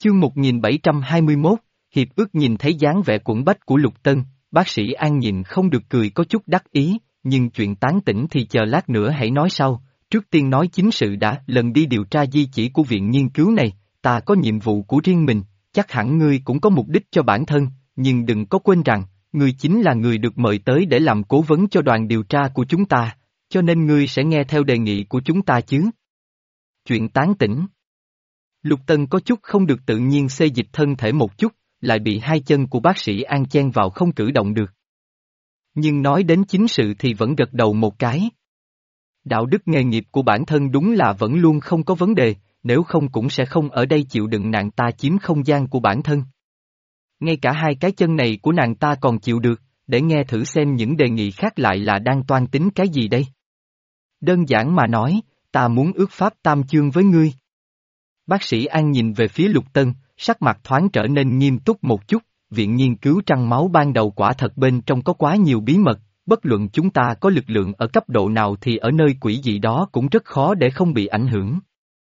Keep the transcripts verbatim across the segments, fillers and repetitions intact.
Chương một nghìn bảy trăm hai mươi mốt, Hiệp ước. Nhìn thấy dáng vẻ cuộn bách của Lục Tân, bác sĩ An nhìn không được cười có chút đắc ý, nhưng chuyện tán tỉnh thì chờ lát nữa hãy nói sau, trước tiên nói chính sự đã. Lần đi điều tra di chỉ của viện nghiên cứu này, ta có nhiệm vụ của riêng mình, chắc hẳn ngươi cũng có mục đích cho bản thân, nhưng đừng có quên rằng, ngươi chính là người được mời tới để làm cố vấn cho đoàn điều tra của chúng ta, cho nên ngươi sẽ nghe theo đề nghị của chúng ta chứ. Chuyện tán tỉnh. Lục Tân có chút không được tự nhiên xê dịch thân thể một chút, lại bị hai chân của bác sĩ An chen vào không cử động được. Nhưng nói đến chính sự thì vẫn gật đầu một cái. Đạo đức nghề nghiệp của bản thân đúng là vẫn luôn không có vấn đề, nếu không cũng sẽ không ở đây chịu đựng nạn ta chiếm không gian của bản thân. Ngay cả hai cái chân này của nàng ta còn chịu được, để nghe thử xem những đề nghị khác lại là đang toan tính cái gì đây. Đơn giản mà nói, ta muốn ước pháp tam chương với ngươi. Bác sĩ An nhìn về phía Lục Tân, sắc mặt thoáng trở nên nghiêm túc một chút, viện nghiên cứu trăng máu ban đầu quả thật bên trong có quá nhiều bí mật, bất luận chúng ta có lực lượng ở cấp độ nào thì ở nơi quỷ dị đó cũng rất khó để không bị ảnh hưởng.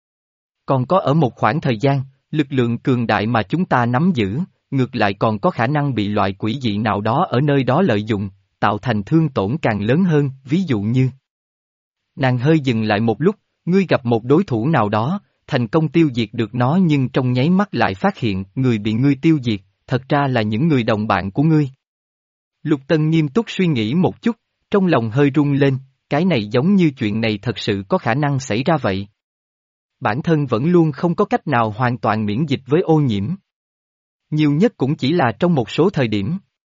Còn có ở một khoảng thời gian, lực lượng cường đại mà chúng ta nắm giữ, ngược lại còn có khả năng bị loại quỷ dị nào đó ở nơi đó lợi dụng, tạo thành thương tổn càng lớn hơn, ví dụ như. Nàng hơi dừng lại một lúc, ngươi gặp một đối thủ nào đó, thành công tiêu diệt được nó nhưng trong nháy mắt lại phát hiện người bị ngươi tiêu diệt, thật ra là những người đồng bạn của ngươi. Lục Tân nghiêm túc suy nghĩ một chút, trong lòng hơi rung lên, cái này giống như chuyện này thật sự có khả năng xảy ra vậy. Bản thân vẫn luôn không có cách nào hoàn toàn miễn dịch với ô nhiễm. Nhiều nhất cũng chỉ là trong một số thời điểm.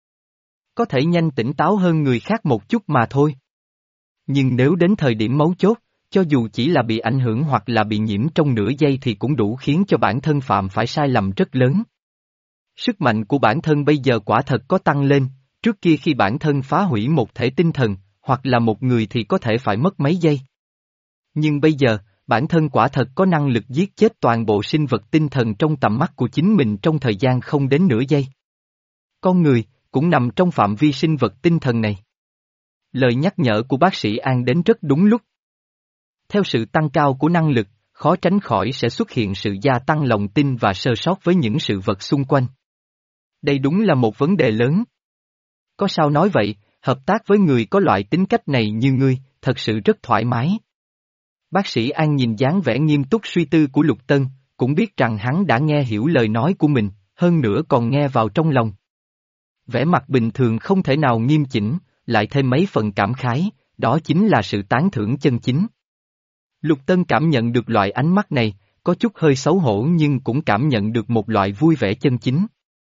Có thể nhanh tỉnh táo hơn người khác một chút mà thôi. Nhưng nếu đến thời điểm mấu chốt, cho dù chỉ là bị ảnh hưởng hoặc là bị nhiễm trong nửa giây thì cũng đủ khiến cho bản thân phạm phải sai lầm rất lớn. Sức mạnh của bản thân bây giờ quả thật có tăng lên, trước kia khi bản thân phá hủy một thể tinh thần, hoặc là một người thì có thể phải mất mấy giây. Nhưng bây giờ, bản thân quả thật có năng lực giết chết toàn bộ sinh vật tinh thần trong tầm mắt của chính mình trong thời gian không đến nửa giây. Con người, cũng nằm trong phạm vi sinh vật tinh thần này. Lời nhắc nhở của bác sĩ An đến rất đúng lúc. Theo sự tăng cao của năng lực, khó tránh khỏi sẽ xuất hiện sự gia tăng lòng tin và sơ sót với những sự vật xung quanh. Đây đúng là một vấn đề lớn. Có sao nói vậy, hợp tác với người có loại tính cách này như ngươi, thật sự rất thoải mái. Bác sĩ An nhìn dáng vẻ nghiêm túc suy tư của Lục Tân, cũng biết rằng hắn đã nghe hiểu lời nói của mình, hơn nữa còn nghe vào trong lòng. Vẻ mặt bình thường không thể nào nghiêm chỉnh, lại thêm mấy phần cảm khái, đó chính là sự tán thưởng chân chính. Lục Tân cảm nhận được loại ánh mắt này, có chút hơi xấu hổ nhưng cũng cảm nhận được một loại vui vẻ chân chính.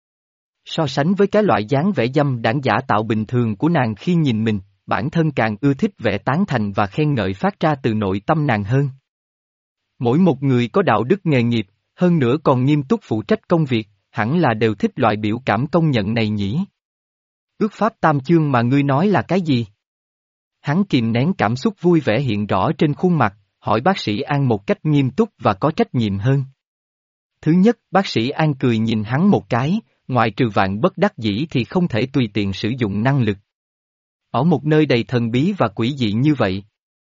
So sánh với cái loại dáng vẻ dâm đãng giả tạo bình thường của nàng khi nhìn mình, bản thân càng ưa thích vẻ tán thành và khen ngợi phát ra từ nội tâm nàng hơn. Mỗi một người có đạo đức nghề nghiệp, hơn nữa còn nghiêm túc phụ trách công việc, hẳn là đều thích loại biểu cảm công nhận này nhỉ. Ước pháp tam chương mà ngươi nói là cái gì? Hắn kìm nén cảm xúc vui vẻ hiện rõ trên khuôn mặt, hỏi bác sĩ An một cách nghiêm túc và có trách nhiệm hơn. Thứ nhất, bác sĩ An cười nhìn hắn một cái, ngoại trừ vạn bất đắc dĩ thì không thể tùy tiện sử dụng năng lực. Ở một nơi đầy thần bí và quỷ dị như vậy.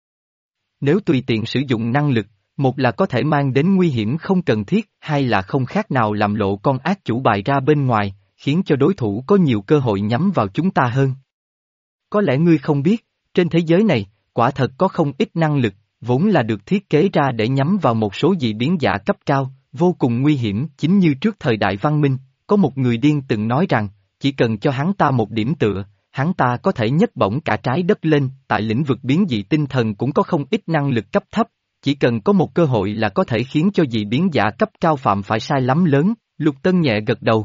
Nếu tùy tiện sử dụng năng lực, một là có thể mang đến nguy hiểm không cần thiết, hai là không khác nào làm lộ con ác chủ bài ra bên ngoài, khiến cho đối thủ có nhiều cơ hội nhắm vào chúng ta hơn. Có lẽ ngươi không biết, trên thế giới này, quả thật có không ít năng lực, vốn là được thiết kế ra để nhắm vào một số dị biến giả cấp cao, vô cùng nguy hiểm. Chính như trước thời đại văn minh, có một người điên từng nói rằng, chỉ cần cho hắn ta một điểm tựa, hắn ta có thể nhấc bổng cả trái đất lên. Tại lĩnh vực biến dị tinh thần cũng có không ít năng lực cấp thấp, chỉ cần có một cơ hội là có thể khiến cho dị biến giả cấp cao phạm phải sai lầm lớn. Lục Tân nhẹ gật đầu.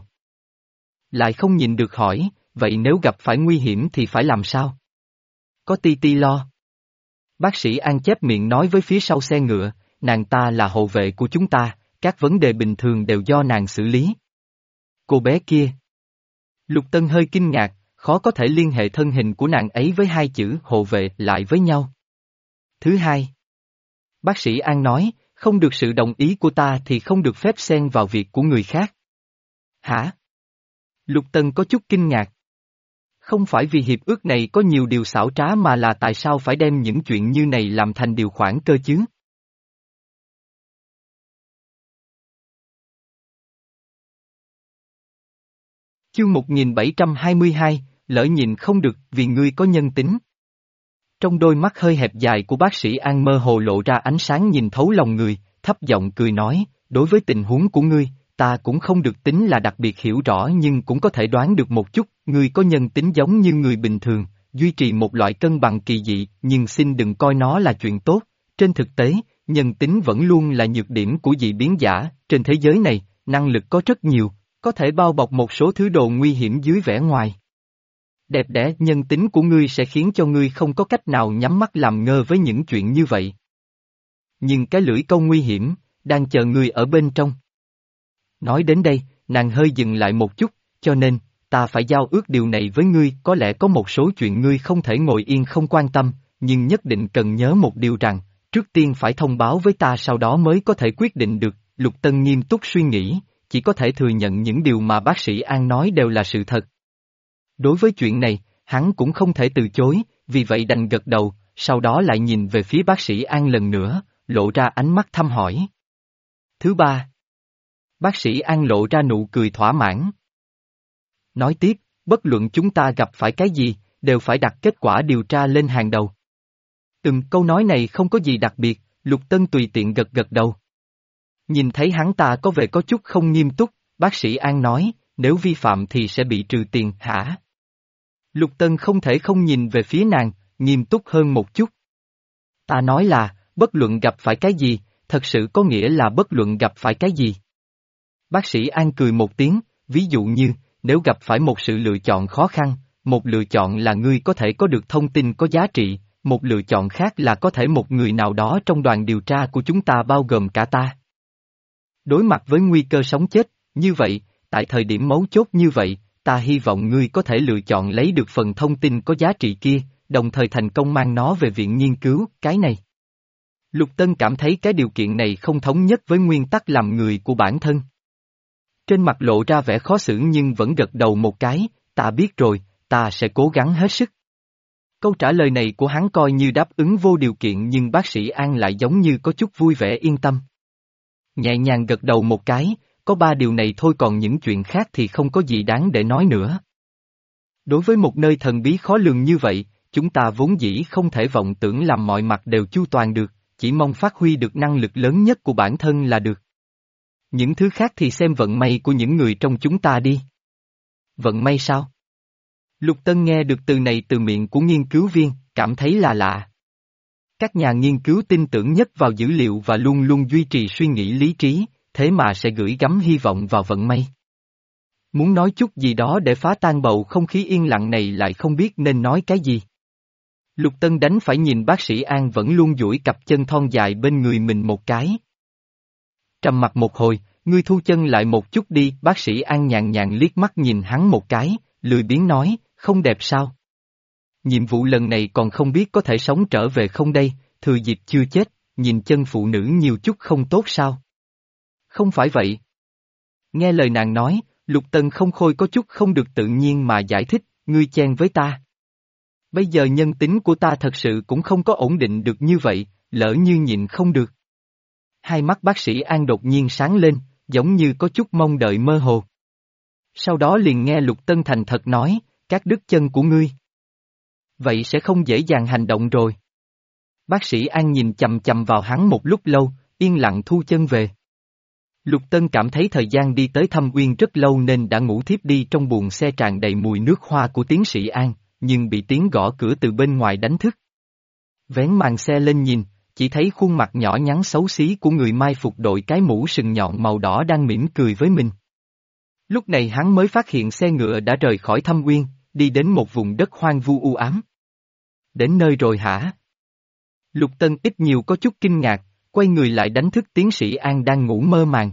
Lại không nhìn được hỏi, vậy nếu gặp phải nguy hiểm thì phải làm sao? Có ti ti lo. Bác sĩ An chép miệng nói với phía sau xe ngựa, nàng ta là hộ vệ của chúng ta, các vấn đề bình thường đều do nàng xử lý. Cô bé kia. Lục Tân hơi kinh ngạc, khó có thể liên hệ thân hình của nàng ấy với hai chữ hộ vệ lại với nhau. Thứ hai. Bác sĩ An nói, không được sự đồng ý của ta thì không được phép xen vào việc của người khác. Hả? Lục Tân có chút kinh ngạc. Không phải vì hiệp ước này có nhiều điều xảo trá mà là tại sao phải đem những chuyện như này làm thành điều khoản cơ chứ? Chương một nghìn bảy trăm hai mươi hai, lỡ nhìn không được vì ngươi có nhân tính. Trong đôi mắt hơi hẹp dài của bác sĩ An mơ hồ lộ ra ánh sáng nhìn thấu lòng người, thấp giọng cười nói, đối với tình huống của ngươi, ta cũng không được tính là đặc biệt hiểu rõ nhưng cũng có thể đoán được một chút, ngươi có nhân tính giống như người bình thường, duy trì một loại cân bằng kỳ dị, nhưng xin đừng coi nó là chuyện tốt, trên thực tế, nhân tính vẫn luôn là nhược điểm của dị biến giả, trên thế giới này, năng lực có rất nhiều, có thể bao bọc một số thứ đồ nguy hiểm dưới vẻ ngoài. Đẹp đẽ nhân tính của ngươi sẽ khiến cho ngươi không có cách nào nhắm mắt làm ngơ với những chuyện như vậy. Nhưng cái lưỡi câu nguy hiểm, đang chờ ngươi ở bên trong. Nói đến đây, nàng hơi dừng lại một chút, cho nên, ta phải giao ước điều này với ngươi, có lẽ có một số chuyện ngươi không thể ngồi yên không quan tâm, nhưng nhất định cần nhớ một điều rằng, trước tiên phải thông báo với ta sau đó mới có thể quyết định được, Lục Tân nghiêm túc suy nghĩ, chỉ có thể thừa nhận những điều mà bác sĩ An nói đều là sự thật. Đối với chuyện này, hắn cũng không thể từ chối, vì vậy đành gật đầu, sau đó lại nhìn về phía bác sĩ An lần nữa, lộ ra ánh mắt thăm hỏi. Thứ ba. Bác sĩ An lộ ra nụ cười thỏa mãn. Nói tiếp, bất luận chúng ta gặp phải cái gì, đều phải đặt kết quả điều tra lên hàng đầu. Ừm, câu nói này không có gì đặc biệt, Lục Tân tùy tiện gật gật đầu. Nhìn thấy hắn ta có vẻ có chút không nghiêm túc, bác sĩ An nói, nếu vi phạm thì sẽ bị trừ tiền, hả? Lục Tân không thể không nhìn về phía nàng, nghiêm túc hơn một chút. Ta nói là, bất luận gặp phải cái gì, thật sự có nghĩa là bất luận gặp phải cái gì. Bác sĩ An cười một tiếng, ví dụ như, nếu gặp phải một sự lựa chọn khó khăn, một lựa chọn là ngươi có thể có được thông tin có giá trị, một lựa chọn khác là có thể một người nào đó trong đoàn điều tra của chúng ta bao gồm cả ta. Đối mặt với nguy cơ sống chết, như vậy, tại thời điểm mấu chốt như vậy, ta hy vọng ngươi có thể lựa chọn lấy được phần thông tin có giá trị kia, đồng thời thành công mang nó về viện nghiên cứu, cái này. Lục Tân cảm thấy cái điều kiện này không thống nhất với nguyên tắc làm người của bản thân. Trên mặt lộ ra vẻ khó xử nhưng vẫn gật đầu một cái, ta biết rồi, ta sẽ cố gắng hết sức. Câu trả lời này của hắn coi như đáp ứng vô điều kiện nhưng bác sĩ An lại giống như có chút vui vẻ yên tâm. Nhẹ nhàng gật đầu một cái, có ba điều này thôi còn những chuyện khác thì không có gì đáng để nói nữa. Đối với một nơi thần bí khó lường như vậy, chúng ta vốn dĩ không thể vọng tưởng làm mọi mặt đều chu toàn được, chỉ mong phát huy được năng lực lớn nhất của bản thân là được. Những thứ khác thì xem vận may của những người trong chúng ta đi. Vận may sao? Lục Tân nghe được từ này từ miệng của nghiên cứu viên, cảm thấy là lạ. Các nhà nghiên cứu tin tưởng nhất vào dữ liệu và luôn luôn duy trì suy nghĩ lý trí, thế mà sẽ gửi gắm hy vọng vào vận may. Muốn nói chút gì đó để phá tan bầu không khí yên lặng này lại không biết nên nói cái gì. Lục Tân đánh phải nhìn bác sĩ An vẫn luôn duỗi cặp chân thon dài bên người mình một cái. Trầm mặt một hồi, ngươi thu chân lại một chút đi, bác sĩ An nhàn nhàn liếc mắt nhìn hắn một cái, lười biếng nói, không đẹp sao? Nhiệm vụ lần này còn không biết có thể sống trở về không đây, thừa dịp chưa chết, nhìn chân phụ nữ nhiều chút không tốt sao? Không phải vậy. Nghe lời nàng nói, Lục Tân không khôi có chút không được tự nhiên mà giải thích, ngươi chen với ta. Bây giờ nhân tính của ta thật sự cũng không có ổn định được như vậy, lỡ như nhịn không được. Hai mắt bác sĩ An đột nhiên sáng lên, giống như có chút mong đợi mơ hồ. Sau đó liền nghe Lục Tân thành thật nói, các đứt chân của ngươi. Vậy sẽ không dễ dàng hành động rồi. Bác sĩ An nhìn chầm chầm vào hắn một lúc lâu, yên lặng thu chân về. Lục Tân cảm thấy thời gian đi tới Thâm Uyên rất lâu nên đã ngủ thiếp đi trong buồng xe tràn đầy mùi nước hoa của tiến sĩ An, nhưng bị tiếng gõ cửa từ bên ngoài đánh thức. Vén màn xe lên nhìn, chỉ thấy khuôn mặt nhỏ nhắn xấu xí của người mai phục đội cái mũ sừng nhọn màu đỏ đang mỉm cười với mình. Lúc này hắn mới phát hiện xe ngựa đã rời khỏi Thâm Uyên, đi đến một vùng đất hoang vu u ám. Đến nơi rồi hả? Lục Tân ít nhiều có chút kinh ngạc, quay người lại đánh thức tiến sĩ An đang ngủ mơ màng.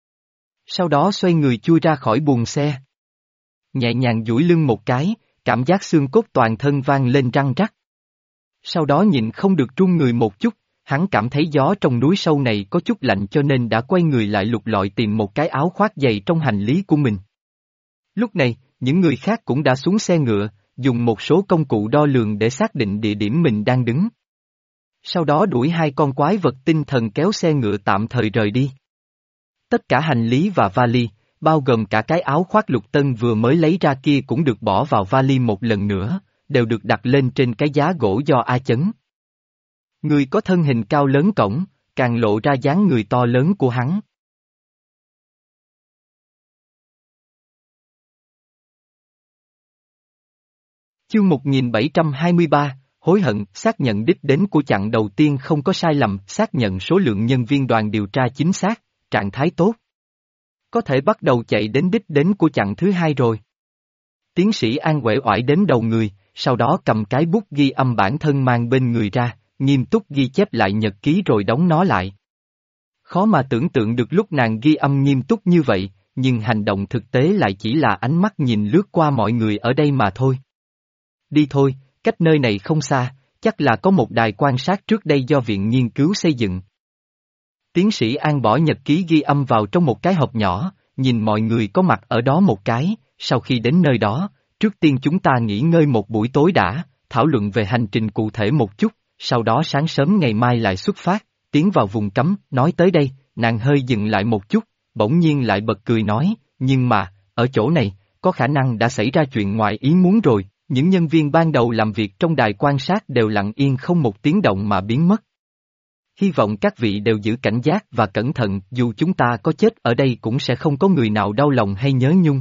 Sau đó xoay người chui ra khỏi buồng xe. Nhẹ nhàng duỗi lưng một cái, cảm giác xương cốt toàn thân vang lên răng rắc. Sau đó nhịn không được run người một chút, hắn cảm thấy gió trong núi sâu này có chút lạnh cho nên đã quay người lại lục lọi tìm một cái áo khoác dày trong hành lý của mình. Lúc này, những người khác cũng đã xuống xe ngựa, dùng một số công cụ đo lường để xác định địa điểm mình đang đứng. Sau đó đuổi hai con quái vật tinh thần kéo xe ngựa tạm thời rời đi. Tất cả hành lý và vali, bao gồm cả cái áo khoác Lục Tân vừa mới lấy ra kia cũng được bỏ vào vali một lần nữa, đều được đặt lên trên cái giá gỗ do A Chấn. Người có thân hình cao lớn cổng, càng lộ ra dáng người to lớn của hắn. Chương một nghìn bảy trăm hai mươi ba, hối hận, xác nhận đích đến của chặng đầu tiên không có sai lầm, xác nhận số lượng nhân viên đoàn điều tra chính xác, trạng thái tốt. Có thể bắt đầu chạy đến đích đến của chặng thứ hai rồi. Tiến sĩ An uể oải đến đầu người, sau đó cầm cái bút ghi âm bản thân mang bên người ra, nghiêm túc ghi chép lại nhật ký rồi đóng nó lại. Khó mà tưởng tượng được lúc nàng ghi âm nghiêm túc như vậy, nhưng hành động thực tế lại chỉ là ánh mắt nhìn lướt qua mọi người ở đây mà thôi. Đi thôi, cách nơi này không xa, chắc là có một đài quan sát trước đây do viện nghiên cứu xây dựng. Tiến sĩ An bỏ nhật ký ghi âm vào trong một cái hộp nhỏ, nhìn mọi người có mặt ở đó một cái, sau khi đến nơi đó, trước tiên chúng ta nghỉ ngơi một buổi tối đã, thảo luận về hành trình cụ thể một chút, sau đó sáng sớm ngày mai lại xuất phát, tiến vào vùng cấm, nói tới đây, nàng hơi dừng lại một chút, bỗng nhiên lại bật cười nói, nhưng mà, ở chỗ này, có khả năng đã xảy ra chuyện ngoài ý muốn rồi, những nhân viên ban đầu làm việc trong đài quan sát đều lặng yên không một tiếng động mà biến mất. Hy vọng các vị đều giữ cảnh giác và cẩn thận, dù chúng ta có chết ở đây cũng sẽ không có người nào đau lòng hay nhớ nhung.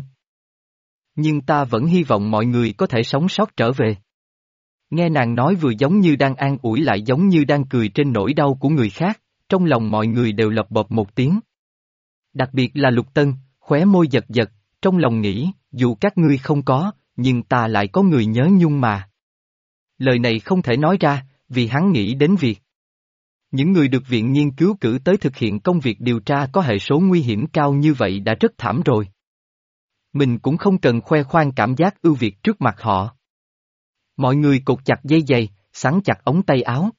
Nhưng ta vẫn hy vọng mọi người có thể sống sót trở về. Nghe nàng nói vừa giống như đang an ủi lại giống như đang cười trên nỗi đau của người khác, trong lòng mọi người đều lập bập một tiếng. Đặc biệt là Lục Tân, khóe môi giật giật, trong lòng nghĩ, dù các ngươi không có, nhưng ta lại có người nhớ nhung mà. Lời này không thể nói ra, vì hắn nghĩ đến việc. Những người được viện nghiên cứu cử tới thực hiện công việc điều tra có hệ số nguy hiểm cao như vậy đã rất thảm rồi. Mình cũng không cần khoe khoang cảm giác ưu việt trước mặt họ. Mọi người cột chặt dây giày, xắn chặt ống tay áo.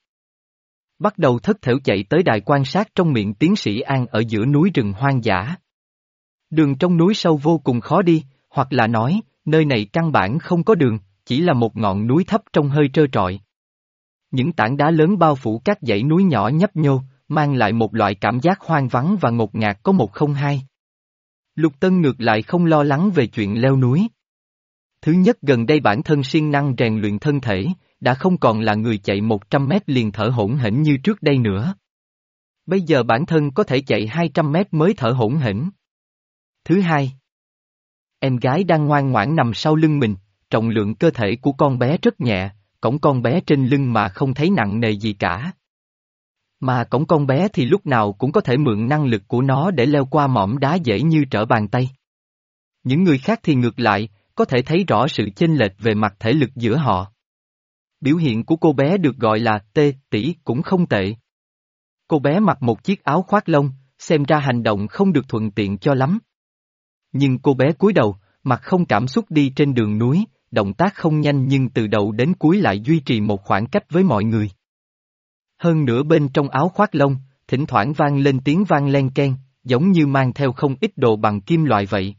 Bắt đầu thất thểu chạy tới đài quan sát trong miệng tiến sĩ An ở giữa núi rừng hoang dã. Đường trong núi sâu vô cùng khó đi, hoặc là nói, nơi này căn bản không có đường, chỉ là một ngọn núi thấp trông hơi trơ trọi. Những tảng đá lớn bao phủ các dãy núi nhỏ nhấp nhô, mang lại một loại cảm giác hoang vắng và ngột ngạt có một không hai. Lục Tân ngược lại không lo lắng về chuyện leo núi. Thứ nhất gần đây bản thân siêng năng rèn luyện thân thể, đã không còn là người chạy một trăm mét liền thở hổn hển như trước đây nữa. Bây giờ bản thân có thể chạy hai trăm mét mới thở hổn hển. Thứ hai, em gái đang ngoan ngoãn nằm sau lưng mình, trọng lượng cơ thể của con bé rất nhẹ, cõng con bé trên lưng mà không thấy nặng nề gì cả. Mà cõng con bé thì lúc nào cũng có thể mượn năng lực của nó để leo qua mỏm đá dễ như trở bàn tay. Những người khác thì ngược lại, có thể thấy rõ sự chênh lệch về mặt thể lực giữa họ. Biểu hiện của cô bé được gọi là tê tỷ cũng không tệ. Cô bé mặc một chiếc áo khoác lông, xem ra hành động không được thuận tiện cho lắm. Nhưng cô bé cúi đầu, mặt không cảm xúc đi trên đường núi, động tác không nhanh nhưng từ đầu đến cuối lại duy trì một khoảng cách với mọi người. Hơn nữa bên trong áo khoác lông, thỉnh thoảng vang lên tiếng vang len keng, giống như mang theo không ít đồ bằng kim loại vậy.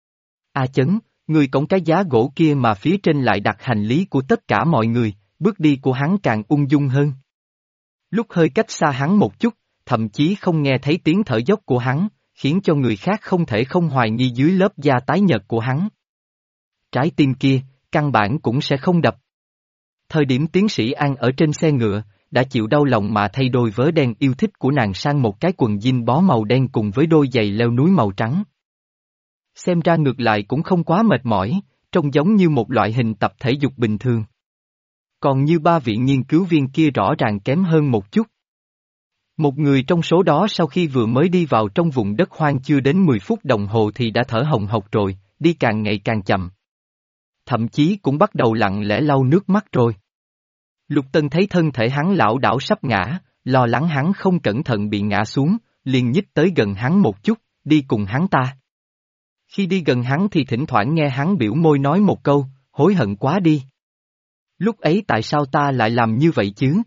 A Chấn, người cõng cái giá gỗ kia mà phía trên lại đặt hành lý của tất cả mọi người, bước đi của hắn càng ung dung hơn. Lúc hơi cách xa hắn một chút, thậm chí không nghe thấy tiếng thở dốc của hắn, khiến cho người khác không thể không hoài nghi dưới lớp da tái nhợt của hắn. Trái tim kia, căn bản cũng sẽ không đập. Thời điểm tiến sĩ An ở trên xe ngựa, đã chịu đau lòng mà thay đôi vớ đen yêu thích của nàng sang một cái quần jean bó màu đen cùng với đôi giày leo núi màu trắng. Xem ra ngược lại cũng không quá mệt mỏi, trông giống như một loại hình tập thể dục bình thường. Còn như ba vị nghiên cứu viên kia rõ ràng kém hơn một chút. Một người trong số đó sau khi vừa mới đi vào trong vùng đất hoang chưa đến mười phút đồng hồ thì đã thở hồng hộc rồi, đi càng ngày càng chậm. Thậm chí cũng bắt đầu lặng lẽ lau nước mắt rồi. Lục Tân thấy thân thể hắn lảo đảo sắp ngã, lo lắng hắn không cẩn thận bị ngã xuống, liền nhích tới gần hắn một chút, đi cùng hắn ta. Khi đi gần hắn thì thỉnh thoảng nghe hắn biểu môi nói một câu, hối hận quá đi. Lúc ấy tại sao ta lại làm như vậy chứ?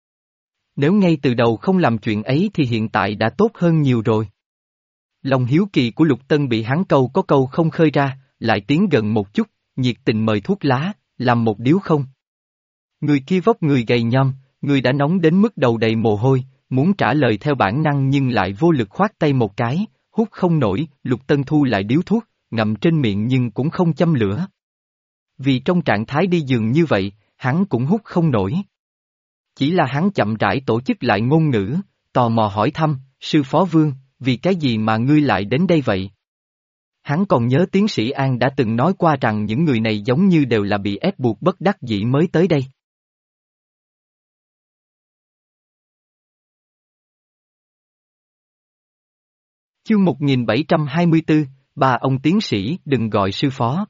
Nếu ngay từ đầu không làm chuyện ấy thì hiện tại đã tốt hơn nhiều rồi. Lòng hiếu kỳ của Lục Tân bị hắn câu có câu không khơi ra, lại tiến gần một chút, nhiệt tình mời thuốc lá, làm một điếu không. Người kia vóc người gầy nhom, người đã nóng đến mức đầu đầy mồ hôi, muốn trả lời theo bản năng nhưng lại vô lực khoát tay một cái, hút không nổi, Lục Tân thu lại điếu thuốc, ngậm trên miệng nhưng cũng không châm lửa. Vì trong trạng thái đi giường như vậy, hắn cũng hút không nổi. Chỉ là hắn chậm rãi tổ chức lại ngôn ngữ, tò mò hỏi thăm, sư phó Vương, vì cái gì mà ngươi lại đến đây vậy? Hắn còn nhớ tiến sĩ An đã từng nói qua rằng những người này giống như đều là bị ép buộc bất đắc dĩ mới tới đây. Chương một nghìn bảy trăm hai mươi tư, bà ông tiến sĩ đừng gọi sư phó.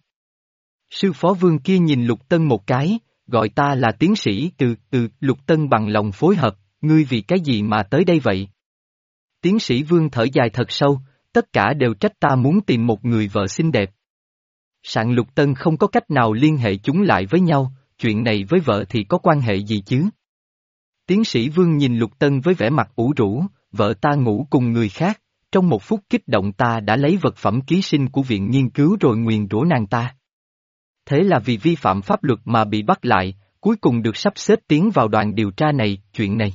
Sư phó Vương kia nhìn Lục Tân một cái, gọi ta là tiến sĩ từ, từ, Lục Tân bằng lòng phối hợp, ngươi vì cái gì mà tới đây vậy? Tiến sĩ Vương thở dài thật sâu, tất cả đều trách ta muốn tìm một người vợ xinh đẹp. Sạng Lục Tân không có cách nào liên hệ chúng lại với nhau, chuyện này với vợ thì có quan hệ gì chứ? Tiến sĩ Vương nhìn Lục Tân với vẻ mặt ủ rũ, vợ ta ngủ cùng người khác, trong một phút kích động ta đã lấy vật phẩm ký sinh của viện nghiên cứu rồi nguyền rủa nàng ta. Thế là vì vi phạm pháp luật mà bị bắt lại, cuối cùng được sắp xếp tiến vào đoàn điều tra này, chuyện này.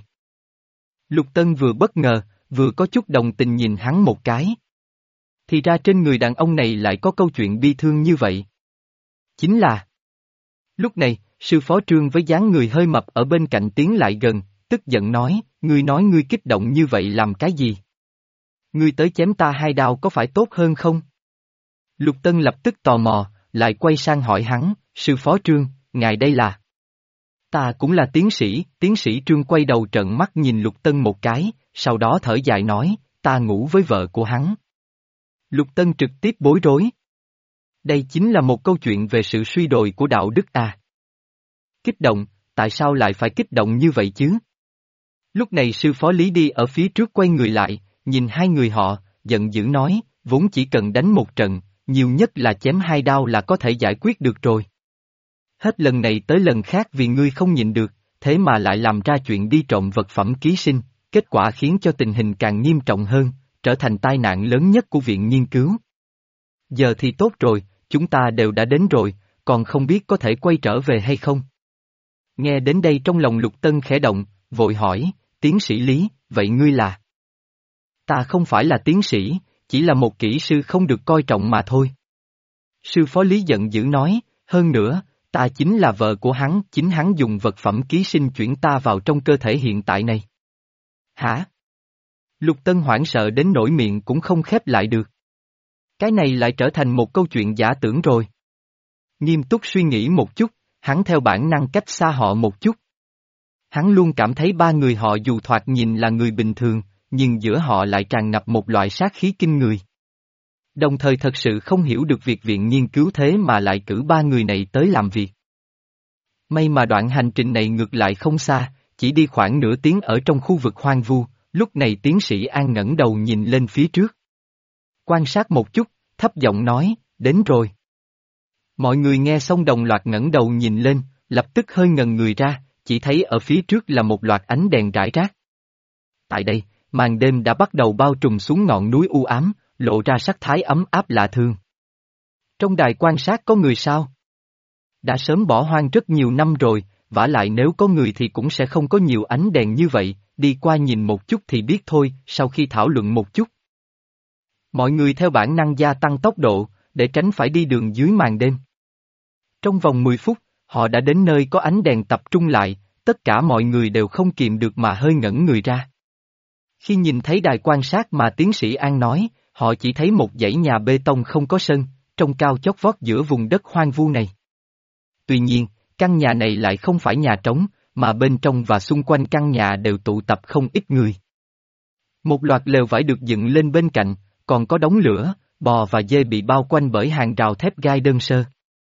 Lục Tân vừa bất ngờ, vừa có chút đồng tình nhìn hắn một cái. Thì ra trên người đàn ông này lại có câu chuyện bi thương như vậy. Chính là... Lúc này, sư phó Trương với dáng người hơi mập ở bên cạnh tiến lại gần, tức giận nói, ngươi nói ngươi kích động như vậy làm cái gì? Ngươi tới chém ta hai đao có phải tốt hơn không? Lục Tân lập tức tò mò, lại quay sang hỏi hắn, sư phó Trương, ngài đây là... Ta cũng là tiến sĩ, tiến sĩ Trương quay đầu trợn mắt nhìn Lục Tân một cái, sau đó thở dài nói, ta ngủ với vợ của hắn. Lục Tân trực tiếp bối rối. Đây chính là một câu chuyện về sự suy đồi của đạo đức à. Kích động, tại sao lại phải kích động như vậy chứ? Lúc này sư phó Lý đi ở phía trước quay người lại, nhìn hai người họ, giận dữ nói, vốn chỉ cần đánh một trận, nhiều nhất là chém hai đao là có thể giải quyết được rồi. Hết lần này tới lần khác vì ngươi không nhịn được, thế mà lại làm ra chuyện đi trộm vật phẩm ký sinh, kết quả khiến cho tình hình càng nghiêm trọng hơn, trở thành tai nạn lớn nhất của viện nghiên cứu. Giờ thì tốt rồi, chúng ta đều đã đến rồi, còn không biết có thể quay trở về hay không. Nghe đến đây trong lòng Lục Tân khẽ động, vội hỏi, tiến sĩ Lý, vậy ngươi là? Ta không phải là tiến sĩ, chỉ là một kỹ sư không được coi trọng mà thôi. Sư phó Lý giận dữ nói, hơn nữa, ta chính là vợ của hắn, chính hắn dùng vật phẩm ký sinh chuyển ta vào trong cơ thể hiện tại này. Hả? Lục Tân hoảng sợ đến nỗi miệng cũng không khép lại được. Cái này lại trở thành một câu chuyện giả tưởng rồi. Nghiêm túc suy nghĩ một chút, hắn theo bản năng cách xa họ một chút. Hắn luôn cảm thấy ba người họ dù thoạt nhìn là người bình thường, nhưng giữa họ lại tràn ngập một loại sát khí kinh người. Đồng thời thật sự không hiểu được việc viện nghiên cứu thế mà lại cử ba người này tới làm việc. May mà đoạn hành trình này ngược lại không xa, chỉ đi khoảng nửa tiếng ở trong khu vực hoang vu, lúc này tiến sĩ An ngẩng đầu nhìn lên phía trước. Quan sát một chút, thấp giọng nói, đến rồi. Mọi người nghe xong đồng loạt ngẩng đầu nhìn lên, lập tức hơi ngần người ra, chỉ thấy ở phía trước là một loạt ánh đèn rải rác. Tại đây, màn đêm đã bắt đầu bao trùm xuống ngọn núi u ám, lộ ra sắc thái ấm áp lạ thường. Trong đài quan sát có người sao? Đã sớm bỏ hoang rất nhiều năm rồi, vả lại nếu có người thì cũng sẽ không có nhiều ánh đèn như vậy, đi qua nhìn một chút thì biết thôi, sau khi thảo luận một chút. Mọi người theo bản năng gia tăng tốc độ, để tránh phải đi đường dưới màn đêm. Trong vòng mười phút, họ đã đến nơi có ánh đèn tập trung lại, tất cả mọi người đều không kìm được mà hơi ngẩn người ra. Khi nhìn thấy đài quan sát mà tiến sĩ An nói, họ chỉ thấy một dãy nhà bê tông không có sân, trông cao chót vót giữa vùng đất hoang vu này. Tuy nhiên, căn nhà này lại không phải nhà trống, mà bên trong và xung quanh căn nhà đều tụ tập không ít người. Một loạt lều vải được dựng lên bên cạnh, còn có đống lửa, bò và dê bị bao quanh bởi hàng rào thép gai đơn sơ.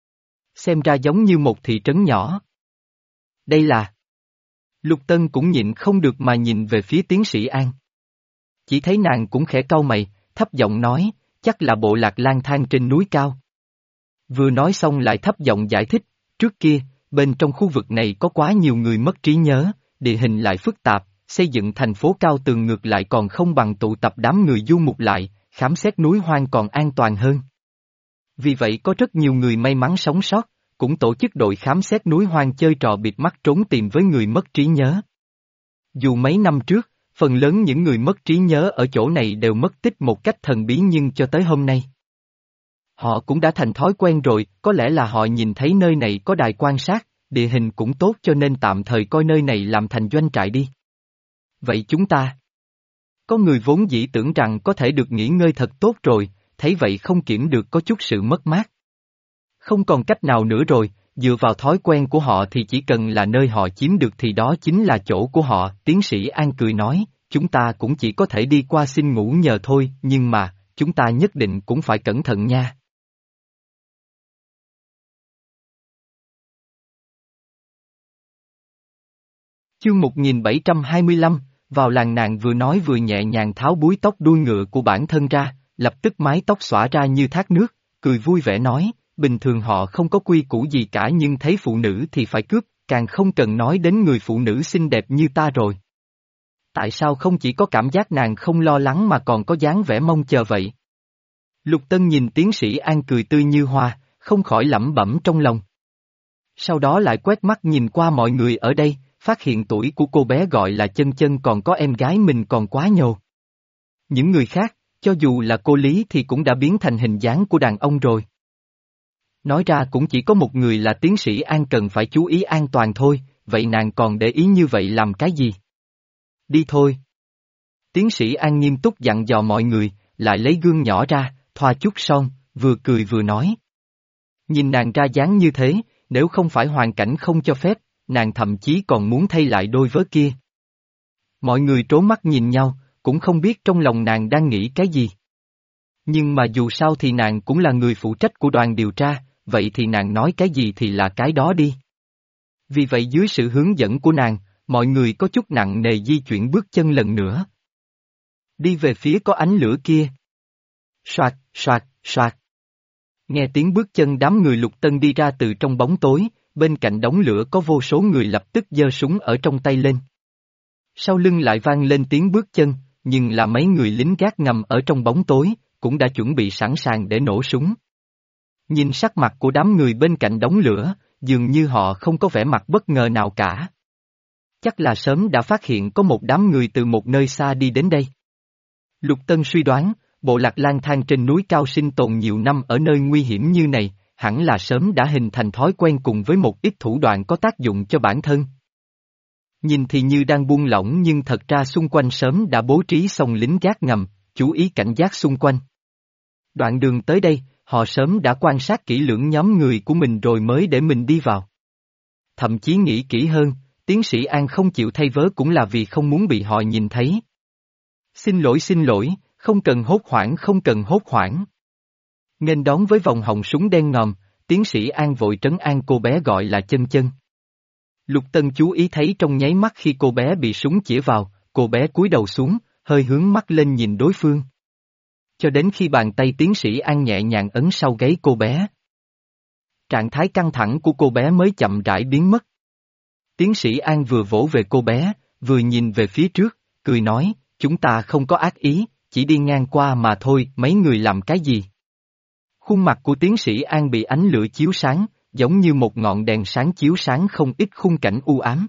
Xem ra giống như một thị trấn nhỏ. Đây là... Lục Tân cũng nhịn không được mà nhìn về phía tiến sĩ An. Chỉ thấy nàng cũng khẽ cau mày, thấp giọng nói, chắc là bộ lạc lang thang trên núi cao. Vừa nói xong lại thấp giọng giải thích, trước kia, bên trong khu vực này có quá nhiều người mất trí nhớ, địa hình lại phức tạp, xây dựng thành phố cao tường ngược lại còn không bằng tụ tập đám người du mục lại, khám xét núi hoang còn an toàn hơn. Vì vậy có rất nhiều người may mắn sống sót, cũng tổ chức đội khám xét núi hoang chơi trò bịt mắt trốn tìm với người mất trí nhớ. Dù mấy năm trước, Phần lớn những người mất trí nhớ ở chỗ này đều mất tích một cách thần bí nhưng cho tới hôm nay. Họ cũng đã thành thói quen rồi, có lẽ là họ nhìn thấy nơi này có đài quan sát, địa hình cũng tốt cho nên tạm thời coi nơi này làm thành doanh trại đi. Vậy chúng ta? Có người vốn dĩ tưởng rằng có thể được nghỉ ngơi thật tốt rồi, thấy vậy không kiểm được có chút sự mất mát. Không còn cách nào nữa rồi, dựa vào thói quen của họ thì chỉ cần là nơi họ chiếm được thì đó chính là chỗ của họ, tiến sĩ An cười nói, chúng ta cũng chỉ có thể đi qua xin ngủ nhờ thôi, nhưng mà, chúng ta nhất định cũng phải cẩn thận nha. Chương một nghìn bảy trăm hai mươi lăm, vào làng nàng vừa nói vừa nhẹ nhàng tháo búi tóc đuôi ngựa của bản thân ra, lập tức mái tóc xõa ra như thác nước, cười vui vẻ nói, bình thường họ không có quy củ gì cả nhưng thấy phụ nữ thì phải cướp, càng không cần nói đến người phụ nữ xinh đẹp như ta rồi. Tại sao không chỉ có cảm giác nàng không lo lắng mà còn có dáng vẻ mong chờ vậy? Lục Tân nhìn tiến sĩ An cười tươi như hoa, không khỏi lẩm bẩm trong lòng. Sau đó lại quét mắt nhìn qua mọi người ở đây, phát hiện tuổi của cô bé gọi là Chân Chân còn có em gái mình còn quá nhồ. Những người khác, cho dù là cô Lý thì cũng đã biến thành hình dáng của đàn ông rồi. Nói ra cũng chỉ có một người là tiến sĩ An cần phải chú ý an toàn thôi, vậy nàng còn để ý như vậy làm cái gì? Đi thôi. Tiến sĩ An nghiêm túc dặn dò mọi người, lại lấy gương nhỏ ra, thoa chút son, vừa cười vừa nói. Nhìn nàng ra dáng như thế, nếu không phải hoàn cảnh không cho phép, nàng thậm chí còn muốn thay lại đôi vớ kia. Mọi người trố mắt nhìn nhau, cũng không biết trong lòng nàng đang nghĩ cái gì. Nhưng mà dù sao thì nàng cũng là người phụ trách của đoàn điều tra, vậy thì nàng nói cái gì thì là cái đó đi. Vì vậy dưới sự hướng dẫn của nàng, mọi người có chút nặng nề di chuyển bước chân lần nữa. Đi về phía có ánh lửa kia. Soạt, soạt, soạt. Nghe tiếng bước chân đám người Lục Tân đi ra từ trong bóng tối, bên cạnh đống lửa có vô số người lập tức giơ súng ở trong tay lên. Sau lưng lại vang lên tiếng bước chân, nhưng là mấy người lính gác ngầm ở trong bóng tối, cũng đã chuẩn bị sẵn sàng để nổ súng. Nhìn sắc mặt của đám người bên cạnh đống lửa, dường như họ không có vẻ mặt bất ngờ nào cả. Chắc là sớm đã phát hiện có một đám người từ một nơi xa đi đến đây. Lục Tân suy đoán, bộ lạc lang thang trên núi cao sinh tồn nhiều năm ở nơi nguy hiểm như này, hẳn là sớm đã hình thành thói quen cùng với một ít thủ đoạn có tác dụng cho bản thân. Nhìn thì như đang buông lỏng nhưng thật ra xung quanh sớm đã bố trí xong lính gác ngầm, chú ý cảnh giác xung quanh. Đoạn đường tới đây, họ sớm đã quan sát kỹ lưỡng nhóm người của mình rồi mới để mình đi vào. Thậm chí nghĩ kỹ hơn, tiến sĩ An không chịu thay vớ cũng là vì không muốn bị họ nhìn thấy. Xin lỗi xin lỗi, không cần hốt hoảng không cần hốt hoảng. Nghênh đón với vòng họng súng đen ngòm, tiến sĩ An vội trấn an cô bé gọi là Chân Chân. Lục Tân chú ý thấy trong nháy mắt khi cô bé bị súng chĩa vào, cô bé cúi đầu xuống, hơi hướng mắt lên nhìn đối phương. Cho đến khi bàn tay tiến sĩ An nhẹ nhàng ấn sau gáy cô bé. Trạng thái căng thẳng của cô bé mới chậm rãi biến mất. Tiến sĩ An vừa vỗ về cô bé, vừa nhìn về phía trước, cười nói, chúng ta không có ác ý, chỉ đi ngang qua mà thôi, mấy người làm cái gì? Khuôn mặt của tiến sĩ An bị ánh lửa chiếu sáng, giống như một ngọn đèn sáng chiếu sáng không ít khung cảnh u ám.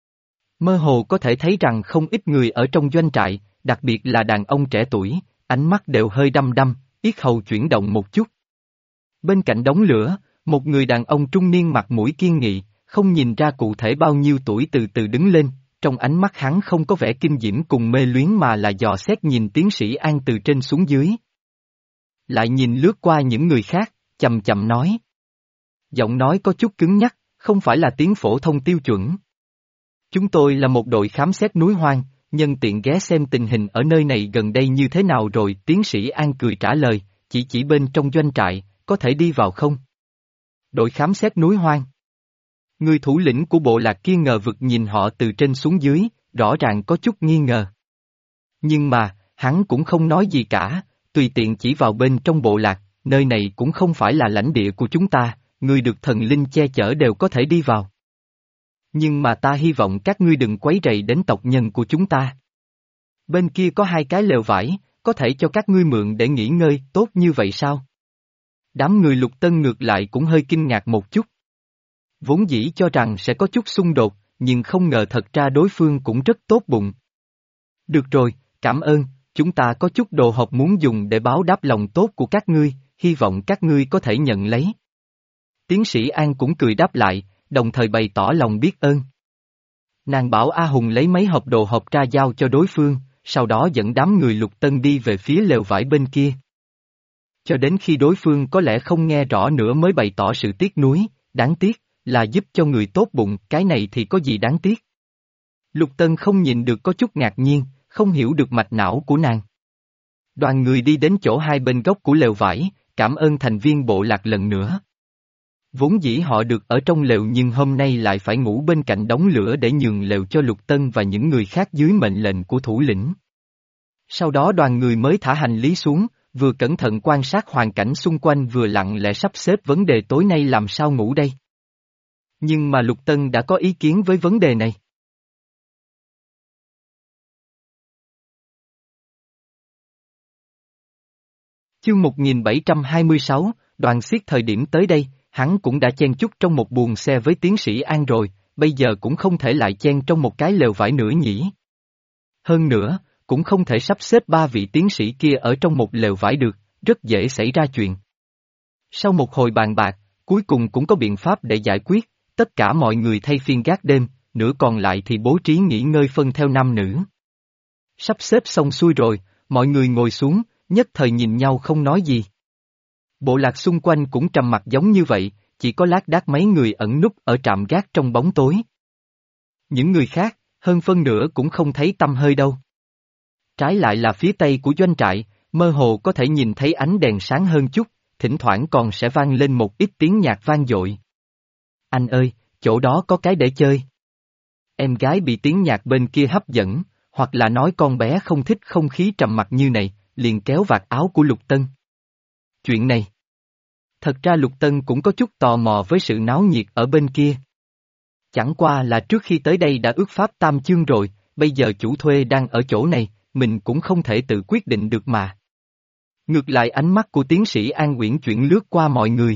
Mơ hồ có thể thấy rằng không ít người ở trong doanh trại, đặc biệt là đàn ông trẻ tuổi, ánh mắt đều hơi đăm đăm, yết hầu chuyển động một chút. Bên cạnh đống lửa, một người đàn ông trung niên mặt mũi kiên nghị, không nhìn ra cụ thể bao nhiêu tuổi từ từ đứng lên, trong ánh mắt hắn không có vẻ kinh diễm cùng mê luyến mà là dò xét nhìn tiến sĩ An từ trên xuống dưới. Lại nhìn lướt qua những người khác, chậm chậm nói. Giọng nói có chút cứng nhắc, không phải là tiếng phổ thông tiêu chuẩn. Chúng tôi là một đội khám xét núi hoang, nhân tiện ghé xem tình hình ở nơi này gần đây như thế nào rồi, tiến sĩ An cười trả lời, chỉ chỉ bên trong doanh trại, có thể đi vào không? Đội khám xét núi hoang. Người thủ lĩnh của bộ lạc kia ngờ vực nhìn họ từ trên xuống dưới, rõ ràng có chút nghi ngờ. Nhưng mà, hắn cũng không nói gì cả, tùy tiện chỉ vào bên trong bộ lạc, nơi này cũng không phải là lãnh địa của chúng ta, người được thần linh che chở đều có thể đi vào. Nhưng mà ta hy vọng các ngươi đừng quấy rầy đến tộc nhân của chúng ta. Bên kia có hai cái lều vải, có thể cho các ngươi mượn để nghỉ ngơi, tốt như vậy sao? Đám người Lục Tân ngược lại cũng hơi kinh ngạc một chút. Vốn dĩ cho rằng sẽ có chút xung đột, nhưng không ngờ thật ra đối phương cũng rất tốt bụng. Được rồi, cảm ơn, chúng ta có chút đồ hộp muốn dùng để báo đáp lòng tốt của các ngươi, hy vọng các ngươi có thể nhận lấy. Tiến sĩ An cũng cười đáp lại, đồng thời bày tỏ lòng biết ơn. Nàng bảo A Hùng lấy mấy hộp đồ hộp ra giao cho đối phương, sau đó dẫn đám người Lục Tân đi về phía lều vải bên kia. Cho đến khi đối phương có lẽ không nghe rõ nữa mới bày tỏ sự tiếc nuối, đáng tiếc, là giúp cho người tốt bụng, cái này thì có gì đáng tiếc. Lục Tân không nhìn được có chút ngạc nhiên, không hiểu được mạch não của nàng. Đoàn người đi đến chỗ hai bên góc của lều vải, cảm ơn thành viên bộ lạc lần nữa. Vốn dĩ họ được ở trong lều nhưng hôm nay lại phải ngủ bên cạnh đống lửa để nhường lều cho Lục Tân và những người khác dưới mệnh lệnh của thủ lĩnh. Sau đó đoàn người mới thả hành lý xuống, vừa cẩn thận quan sát hoàn cảnh xung quanh vừa lặng lẽ sắp xếp vấn đề tối nay làm sao ngủ đây. Nhưng mà Lục Tân đã có ý kiến với vấn đề này. Chương một nghìn bảy trăm hai mươi sáu, đoàn xiết thời điểm tới đây, hắn cũng đã chen chúc trong một buồng xe với tiến sĩ An rồi, bây giờ cũng không thể lại chen trong một cái lều vải nữa nhỉ. Hơn nữa, cũng không thể sắp xếp ba vị tiến sĩ kia ở trong một lều vải được, rất dễ xảy ra chuyện. Sau một hồi bàn bạc, cuối cùng cũng có biện pháp để giải quyết, tất cả mọi người thay phiên gác đêm, nửa còn lại thì bố trí nghỉ ngơi phân theo nam nữ. Sắp xếp xong xuôi rồi, mọi người ngồi xuống, nhất thời nhìn nhau không nói gì. Bộ lạc xung quanh cũng trầm mặc giống như vậy, chỉ có lác đác mấy người ẩn núp ở trạm gác trong bóng tối. Những người khác, hơn phân nửa cũng không thấy tăm hơi đâu. Trái lại là phía tây của doanh trại, mơ hồ có thể nhìn thấy ánh đèn sáng hơn chút, thỉnh thoảng còn sẽ vang lên một ít tiếng nhạc vang dội. Anh ơi, chỗ đó có cái để chơi. Em gái bị tiếng nhạc bên kia hấp dẫn, hoặc là nói con bé không thích không khí trầm mặc như này, liền kéo vạt áo của Lục Tân. Chuyện này. Thật ra Lục Tân cũng có chút tò mò với sự náo nhiệt ở bên kia. Chẳng qua là trước khi tới đây đã ước pháp tam chương rồi, bây giờ chủ thuê đang ở chỗ này, mình cũng không thể tự quyết định được mà. Ngược lại ánh mắt của tiến sĩ An Uyển chuyển lướt qua mọi người.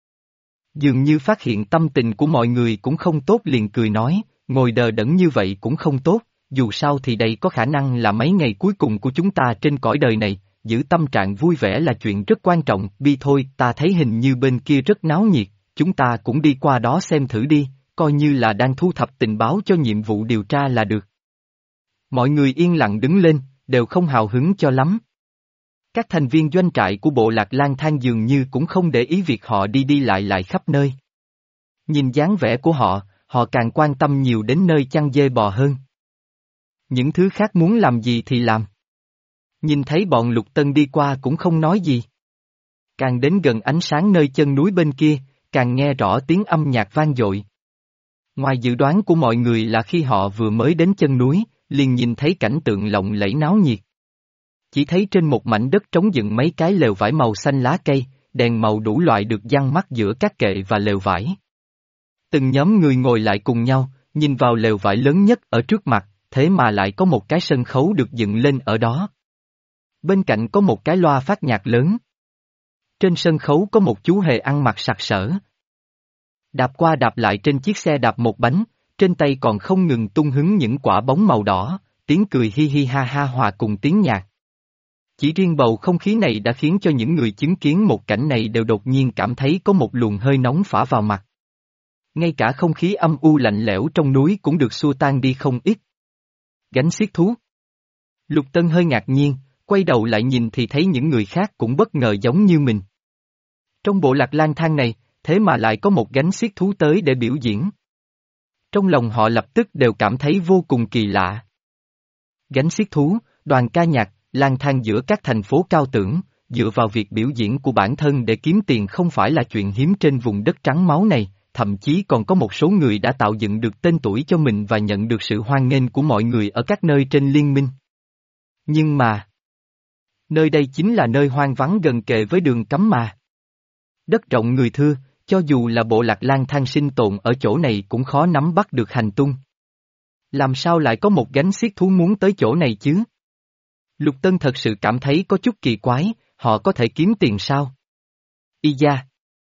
Dường như phát hiện tâm tình của mọi người cũng không tốt liền cười nói, ngồi đờ đẫn như vậy cũng không tốt, dù sao thì đây có khả năng là mấy ngày cuối cùng của chúng ta trên cõi đời này, giữ tâm trạng vui vẻ là chuyện rất quan trọng, bi thôi ta thấy hình như bên kia rất náo nhiệt, chúng ta cũng đi qua đó xem thử đi, coi như là đang thu thập tình báo cho nhiệm vụ điều tra là được. Mọi người yên lặng đứng lên, đều không hào hứng cho lắm. Các thành viên doanh trại của bộ lạc lang thang dường như cũng không để ý việc họ đi đi lại lại khắp nơi. Nhìn dáng vẻ của họ, họ càng quan tâm nhiều đến nơi chăn dê bò hơn. Những thứ khác muốn làm gì thì làm. Nhìn thấy bọn Lục Tân đi qua cũng không nói gì. Càng đến gần ánh sáng nơi chân núi bên kia, càng nghe rõ tiếng âm nhạc vang dội. Ngoài dự đoán của mọi người là khi họ vừa mới đến chân núi, liền nhìn thấy cảnh tượng lộng lẫy náo nhiệt. Chỉ thấy trên một mảnh đất trống dựng mấy cái lều vải màu xanh lá cây, đèn màu đủ loại được giăng mắc giữa các kệ và lều vải. Từng nhóm người ngồi lại cùng nhau, nhìn vào lều vải lớn nhất ở trước mặt, thế mà lại có một cái sân khấu được dựng lên ở đó. Bên cạnh có một cái loa phát nhạc lớn. Trên sân khấu có một chú hề ăn mặc sặc sỡ. Đạp qua đạp lại trên chiếc xe đạp một bánh, trên tay còn không ngừng tung hứng những quả bóng màu đỏ, tiếng cười hi hi ha ha hòa cùng tiếng nhạc. Chỉ riêng bầu không khí này đã khiến cho những người chứng kiến một cảnh này đều đột nhiên cảm thấy có một luồng hơi nóng phả vào mặt. Ngay cả không khí âm u lạnh lẽo trong núi cũng được xua tan đi không ít. Gánh xiết thú. Lục Tân hơi ngạc nhiên, quay đầu lại nhìn thì thấy những người khác cũng bất ngờ giống như mình. Trong bộ lạc lang thang này, thế mà lại có một gánh xiết thú tới để biểu diễn. Trong lòng họ lập tức đều cảm thấy vô cùng kỳ lạ. Gánh xiết thú, đoàn ca nhạc, lang thang giữa các thành phố cao tưởng, dựa vào việc biểu diễn của bản thân để kiếm tiền không phải là chuyện hiếm trên vùng đất trắng máu này, thậm chí còn có một số người đã tạo dựng được tên tuổi cho mình và nhận được sự hoan nghênh của mọi người ở các nơi trên liên minh. Nhưng mà, nơi đây chính là nơi hoang vắng gần kề với đường cấm mà. Đất rộng người thưa, cho dù là bộ lạc lang thang sinh tồn ở chỗ này cũng khó nắm bắt được hành tung. Làm sao lại có một gánh xiết thú muốn tới chỗ này chứ? Lục Tân thật sự cảm thấy có chút kỳ quái, họ có thể kiếm tiền sao? Y da!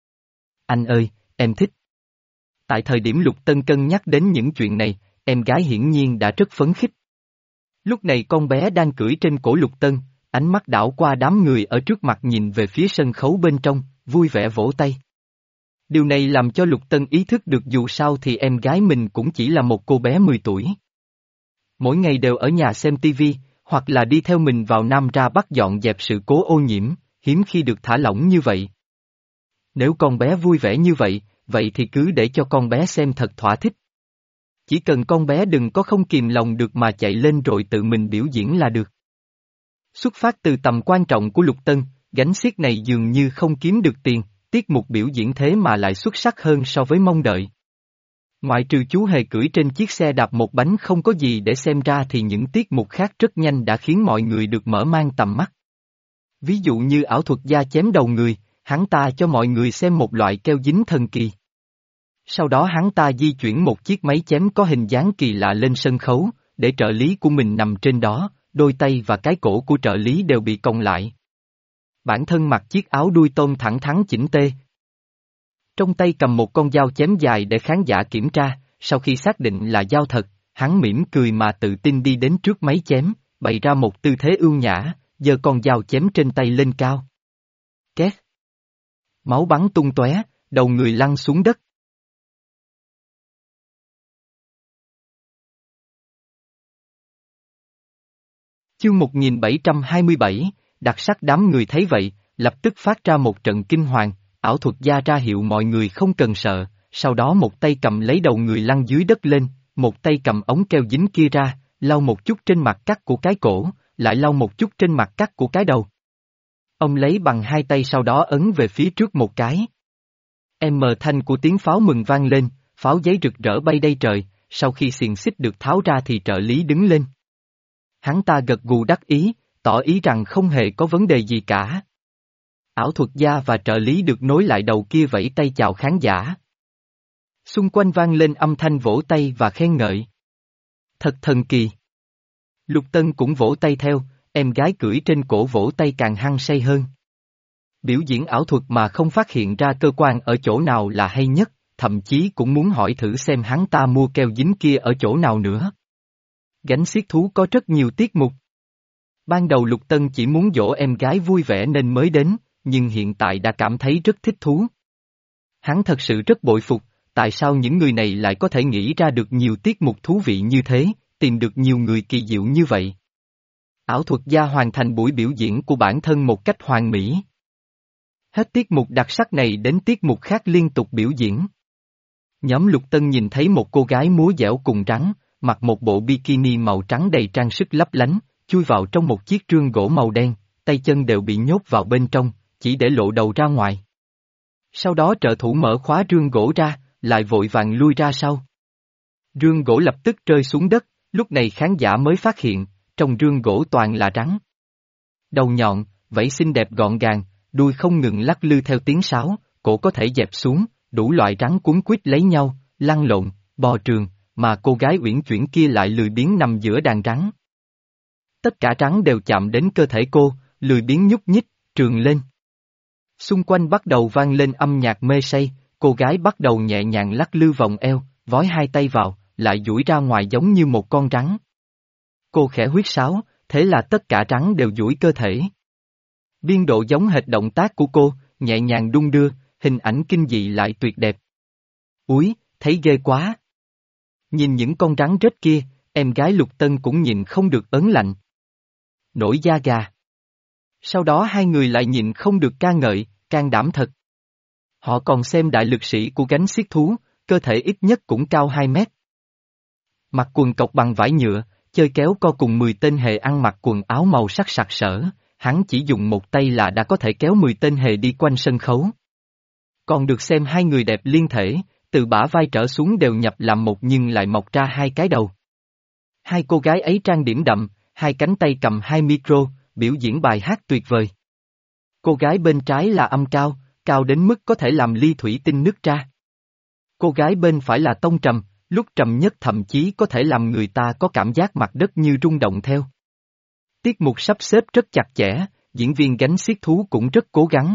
Anh ơi, em thích. Tại thời điểm Lục Tân cân nhắc đến những chuyện này, em gái hiển nhiên đã rất phấn khích. Lúc này con bé đang cưỡi trên cổ Lục Tân, ánh mắt đảo qua đám người ở trước mặt nhìn về phía sân khấu bên trong, vui vẻ vỗ tay. Điều này làm cho Lục Tân ý thức được dù sao thì em gái mình cũng chỉ là một cô bé mười tuổi. Mỗi ngày đều ở nhà xem tivi, hoặc là đi theo mình vào Nam ra Bắc dọn dẹp sự cố ô nhiễm, hiếm khi được thả lỏng như vậy. Nếu con bé vui vẻ như vậy, vậy thì cứ để cho con bé xem thật thỏa thích. Chỉ cần con bé đừng có không kìm lòng được mà chạy lên rồi tự mình biểu diễn là được. Xuất phát từ tầm quan trọng của Lục Tân, gánh xiếc này dường như không kiếm được tiền, tiết mục biểu diễn thế mà lại xuất sắc hơn so với mong đợi. Ngoại trừ chú hề cưỡi trên chiếc xe đạp một bánh không có gì để xem ra thì những tiết mục khác rất nhanh đã khiến mọi người được mở mang tầm mắt. Ví dụ như ảo thuật gia chém đầu người, hắn ta cho mọi người xem một loại keo dính thần kỳ. Sau đó hắn ta di chuyển một chiếc máy chém có hình dáng kỳ lạ lên sân khấu, để trợ lý của mình nằm trên đó, đôi tay và cái cổ của trợ lý đều bị cong lại. Bản thân mặc chiếc áo đuôi tôm thẳng thắn chỉnh tê. Trong tay cầm một con dao chém dài để khán giả kiểm tra, sau khi xác định là dao thật, hắn mỉm cười mà tự tin đi đến trước máy chém, bày ra một tư thế ưu nhã, giơ con dao chém trên tay lên cao. Két. Máu bắn tung tóe, đầu người lăn xuống đất. Chương một nghìn bảy trăm hai mươi bảy, đặc sắc đám người thấy vậy, lập tức phát ra một trận kinh hoàng, ảo thuật gia ra hiệu mọi người không cần sợ, sau đó một tay cầm lấy đầu người lăn dưới đất lên, một tay cầm ống keo dính kia ra, lau một chút trên mặt cắt của cái cổ, lại lau một chút trên mặt cắt của cái đầu. Ông lấy bằng hai tay sau đó ấn về phía trước một cái. Em mờ thanh của tiếng pháo mừng vang lên, pháo giấy rực rỡ bay đầy trời, sau khi xiềng xích được tháo ra thì trợ lý đứng lên. Hắn ta gật gù đắc ý, tỏ ý rằng không hề có vấn đề gì cả. Ảo thuật gia và trợ lý được nối lại đầu kia vẫy tay chào khán giả. Xung quanh vang lên âm thanh vỗ tay và khen ngợi. Thật thần kỳ. Lục Tân cũng vỗ tay theo, em gái cưỡi trên cổ vỗ tay càng hăng say hơn. Biểu diễn ảo thuật mà không phát hiện ra cơ quan ở chỗ nào là hay nhất, thậm chí cũng muốn hỏi thử xem hắn ta mua keo dính kia ở chỗ nào nữa. Gánh xiếc thú có rất nhiều tiết mục. Ban đầu Lục Tân chỉ muốn dỗ em gái vui vẻ nên mới đến, nhưng hiện tại đã cảm thấy rất thích thú. Hắn thật sự rất bội phục, tại sao những người này lại có thể nghĩ ra được nhiều tiết mục thú vị như thế, tìm được nhiều người kỳ diệu như vậy. Ảo thuật gia hoàn thành buổi biểu diễn của bản thân một cách hoàn mỹ. Hết tiết mục đặc sắc này đến tiết mục khác liên tục biểu diễn. Nhóm Lục Tân nhìn thấy một cô gái múa dẻo cùng trắng, mặc một bộ bikini màu trắng đầy trang sức lấp lánh, chui vào trong một chiếc rương gỗ màu đen, tay chân đều bị nhốt vào bên trong, chỉ để lộ đầu ra ngoài. Sau đó trợ thủ mở khóa rương gỗ ra, lại vội vàng lui ra sau. Rương gỗ lập tức rơi xuống đất, lúc này khán giả mới phát hiện, trong rương gỗ toàn là rắn. Đầu nhọn, vảy xinh đẹp gọn gàng, đuôi không ngừng lắc lư theo tiếng sáo, cổ có thể dẹp xuống, đủ loại rắn cuốn quýt lấy nhau, lăn lộn, bò trường, mà cô gái uyển chuyển kia lại lười biếng nằm giữa đàn rắn. Tất cả rắn đều chạm đến cơ thể cô, lười biếng nhúc nhích, trường lên. Xung quanh bắt đầu vang lên âm nhạc mê say, cô gái bắt đầu nhẹ nhàng lắc lư vòng eo, vói hai tay vào, lại duỗi ra ngoài giống như một con rắn. Cô khẽ huýt sáo, thế là tất cả rắn đều duỗi cơ thể. Biên độ giống hệt động tác của cô, nhẹ nhàng đung đưa, hình ảnh kinh dị lại tuyệt đẹp. Úi, thấy ghê quá. Nhìn những con rắn rết kia, em gái Lục Tân cũng nhìn không được ớn lạnh. Nổi da gà. Sau đó hai người lại nhìn không được ca ngợi, can đảm thật. Họ còn xem đại lực sĩ của gánh xiếc thú, cơ thể ít nhất cũng cao hai mét. Mặc quần cộc bằng vải nhựa, chơi kéo co cùng mười tên hề ăn mặc quần áo màu sắc sặc sỡ, hắn chỉ dùng một tay là đã có thể kéo mười tên hề đi quanh sân khấu. Còn được xem hai người đẹp liên thể, từ bả vai trở xuống đều nhập làm một nhưng lại mọc ra hai cái đầu. Hai cô gái ấy trang điểm đậm, hai cánh tay cầm hai micro, biểu diễn bài hát tuyệt vời. Cô gái bên trái là âm cao, cao đến mức có thể làm ly thủy tinh nứt ra. Cô gái bên phải là tông trầm, lúc trầm nhất thậm chí có thể làm người ta có cảm giác mặt đất như rung động theo. Tiết mục sắp xếp rất chặt chẽ, diễn viên gánh xiếc thú cũng rất cố gắng.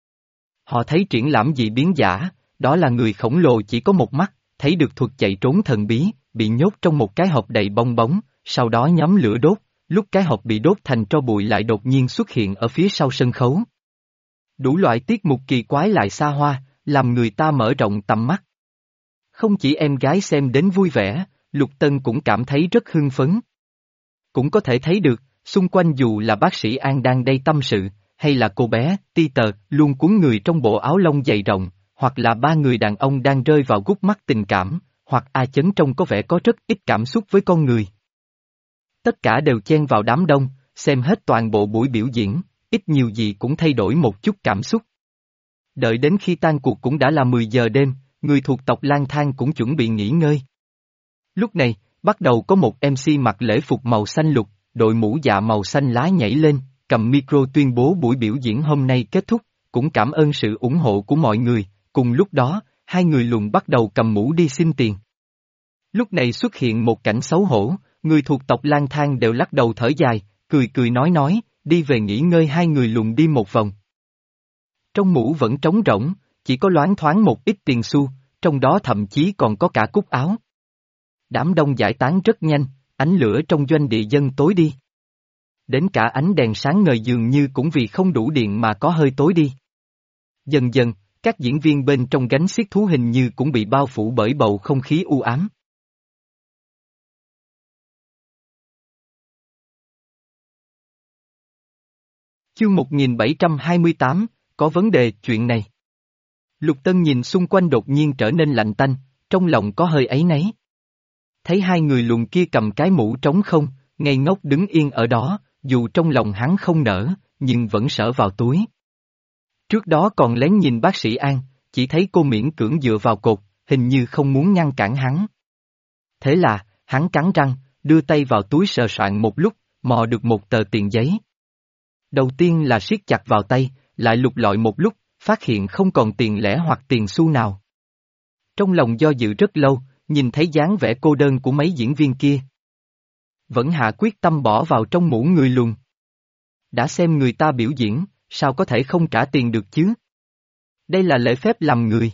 Họ thấy triển lãm dị biến giả, đó là người khổng lồ chỉ có một mắt, thấy được thuật chạy trốn thần bí, bị nhốt trong một cái hộp đầy bong bóng, sau đó nhóm lửa đốt, lúc cái hộp bị đốt thành tro bụi lại đột nhiên xuất hiện ở phía sau sân khấu. Đủ loại tiết mục kỳ quái lại xa hoa, làm người ta mở rộng tầm mắt. Không chỉ em gái xem đến vui vẻ, Lục Tân cũng cảm thấy rất hưng phấn. Cũng có thể thấy được, xung quanh dù là bác sĩ An đang đây tâm sự, hay là cô bé, ti tờ, luôn cuốn người trong bộ áo lông dày rộng, hoặc là ba người đàn ông đang rơi vào gút mắt tình cảm, hoặc A Chấn trông có vẻ có rất ít cảm xúc với con người. Tất cả đều chen vào đám đông, xem hết toàn bộ buổi biểu diễn, ít nhiều gì cũng thay đổi một chút cảm xúc. Đợi đến khi tan cuộc cũng đã là mười giờ đêm, người thuộc tộc Lang Thang cũng chuẩn bị nghỉ ngơi. Lúc này, bắt đầu có một em xê mặc lễ phục màu xanh lục, đội mũ dạ màu xanh lá nhảy lên, cầm micro tuyên bố buổi biểu diễn hôm nay kết thúc, cũng cảm ơn sự ủng hộ của mọi người, cùng lúc đó, hai người lùn bắt đầu cầm mũ đi xin tiền. Lúc này xuất hiện một cảnh xấu hổ, người thuộc tộc Lang Thang đều lắc đầu thở dài, cười cười nói nói, đi về nghỉ ngơi. Hai người lùn đi một vòng. Trong mũ vẫn trống rỗng, chỉ có loáng thoáng một ít tiền xu, trong đó thậm chí còn có cả cúc áo. Đám đông giải tán rất nhanh, ánh lửa trong doanh địa dân tối đi. Đến cả ánh đèn sáng ngời dường như cũng vì không đủ điện mà có hơi tối đi. Dần dần, các diễn viên bên trong gánh xiết thú hình như cũng bị bao phủ bởi bầu không khí u ám. Chương một nghìn bảy trăm hai mươi tám, có vấn đề chuyện này. Lục Tân nhìn xung quanh đột nhiên trở nên lạnh tanh, trong lòng có hơi áy náy. Thấy hai người lùn kia cầm cái mũ trống không, ngây ngốc đứng yên ở đó, dù trong lòng hắn không nở, nhưng vẫn sở vào túi. Trước đó còn lén nhìn bác sĩ An, chỉ thấy cô miễn cưỡng dựa vào cột, hình như không muốn ngăn cản hắn. Thế là, hắn cắn răng, đưa tay vào túi sờ soạn một lúc, mò được một tờ tiền giấy. Đầu tiên là siết chặt vào tay, lại lục lọi một lúc, phát hiện không còn tiền lẻ hoặc tiền xu nào. Trong lòng do dự rất lâu, nhìn thấy dáng vẻ cô đơn của mấy diễn viên kia. Vẫn hạ quyết tâm bỏ vào trong mũ người lùn. Đã xem người ta biểu diễn, sao có thể không trả tiền được chứ? Đây là lễ phép làm người.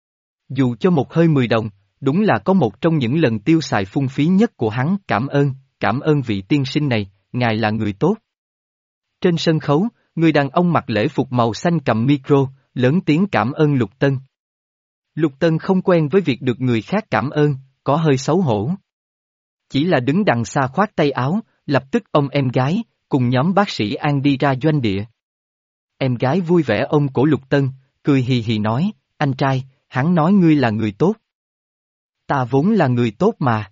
Dù cho một hơi mười đồng, đúng là có một trong những lần tiêu xài phung phí nhất của hắn. Cảm ơn, cảm ơn vị tiên sinh này, ngài là người tốt. Trên sân khấu, người đàn ông mặc lễ phục màu xanh cầm micro, lớn tiếng cảm ơn Lục Tân. Lục Tân không quen với việc được người khác cảm ơn, có hơi xấu hổ. Chỉ là đứng đằng xa khoát tay áo, lập tức ôm em gái, cùng nhóm bác sĩ An đi ra doanh địa. Em gái vui vẻ ôm cổ Lục Tân, cười hì hì nói, anh trai, hắn nói ngươi là người tốt. Ta vốn là người tốt mà.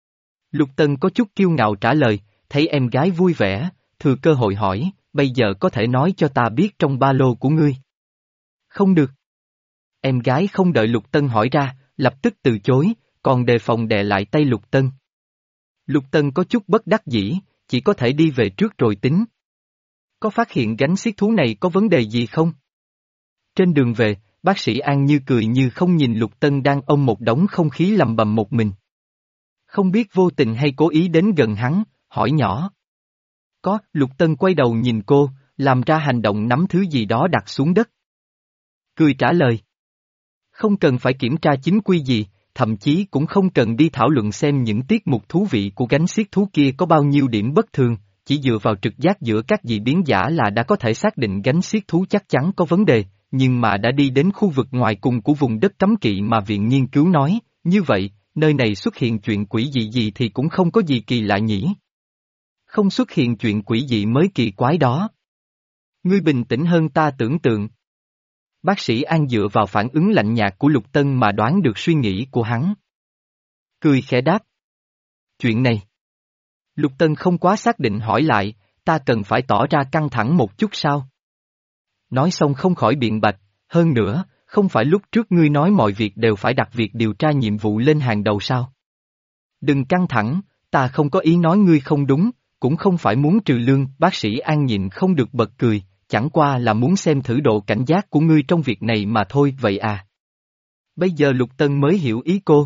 Lục Tân có chút kiêu ngạo trả lời, thấy em gái vui vẻ, thừa cơ hội hỏi, bây giờ có thể nói cho ta biết trong ba lô của ngươi. Không được. Em gái không đợi Lục Tân hỏi ra, lập tức từ chối, còn đề phòng đè lại tay Lục Tân. Lục Tân có chút bất đắc dĩ, chỉ có thể đi về trước rồi tính. Có phát hiện gánh xiết thú này có vấn đề gì không? Trên đường về, bác sĩ An như cười như không nhìn Lục Tân đang ôm một đống không khí lầm bầm một mình. Không biết vô tình hay cố ý đến gần hắn, hỏi nhỏ. Có, Lục Tân quay đầu nhìn cô, làm ra hành động nắm thứ gì đó đặt xuống đất. Cười trả lời. Không cần phải kiểm tra chính quy gì, thậm chí cũng không cần đi thảo luận xem những tiết mục thú vị của gánh xiết thú kia có bao nhiêu điểm bất thường, chỉ dựa vào trực giác giữa các dị biến giả là đã có thể xác định gánh xiết thú chắc chắn có vấn đề, nhưng mà đã đi đến khu vực ngoài cùng của vùng đất cấm kỵ mà viện nghiên cứu nói, như vậy, nơi này xuất hiện chuyện quỷ dị gì thì cũng không có gì kỳ lạ nhỉ. Không xuất hiện chuyện quỷ dị mới kỳ quái đó. Ngươi bình tĩnh hơn ta tưởng tượng. Bác sĩ An dựa vào phản ứng lạnh nhạt của Lục Tân mà đoán được suy nghĩ của hắn. Cười khẽ đáp. Chuyện này. Lục Tân không quá xác định hỏi lại, ta cần phải tỏ ra căng thẳng một chút sao? Nói xong không khỏi biện bạch, hơn nữa, không phải lúc trước ngươi nói mọi việc đều phải đặt việc điều tra nhiệm vụ lên hàng đầu sao? Đừng căng thẳng, ta không có ý nói ngươi không đúng, cũng không phải muốn trừ lương. Bác sĩ An nhịn không được bật cười, chẳng qua là muốn xem thử độ cảnh giác của ngươi trong việc này mà thôi. Vậy à? Bây giờ Lục Tân mới hiểu ý cô.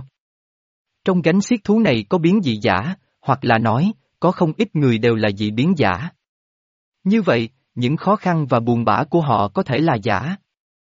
Trong gánh xiết thú này có biến dị giả, hoặc là nói, có không ít người đều là dị biến giả. Như vậy, những khó khăn và buồn bã của họ có thể là giả.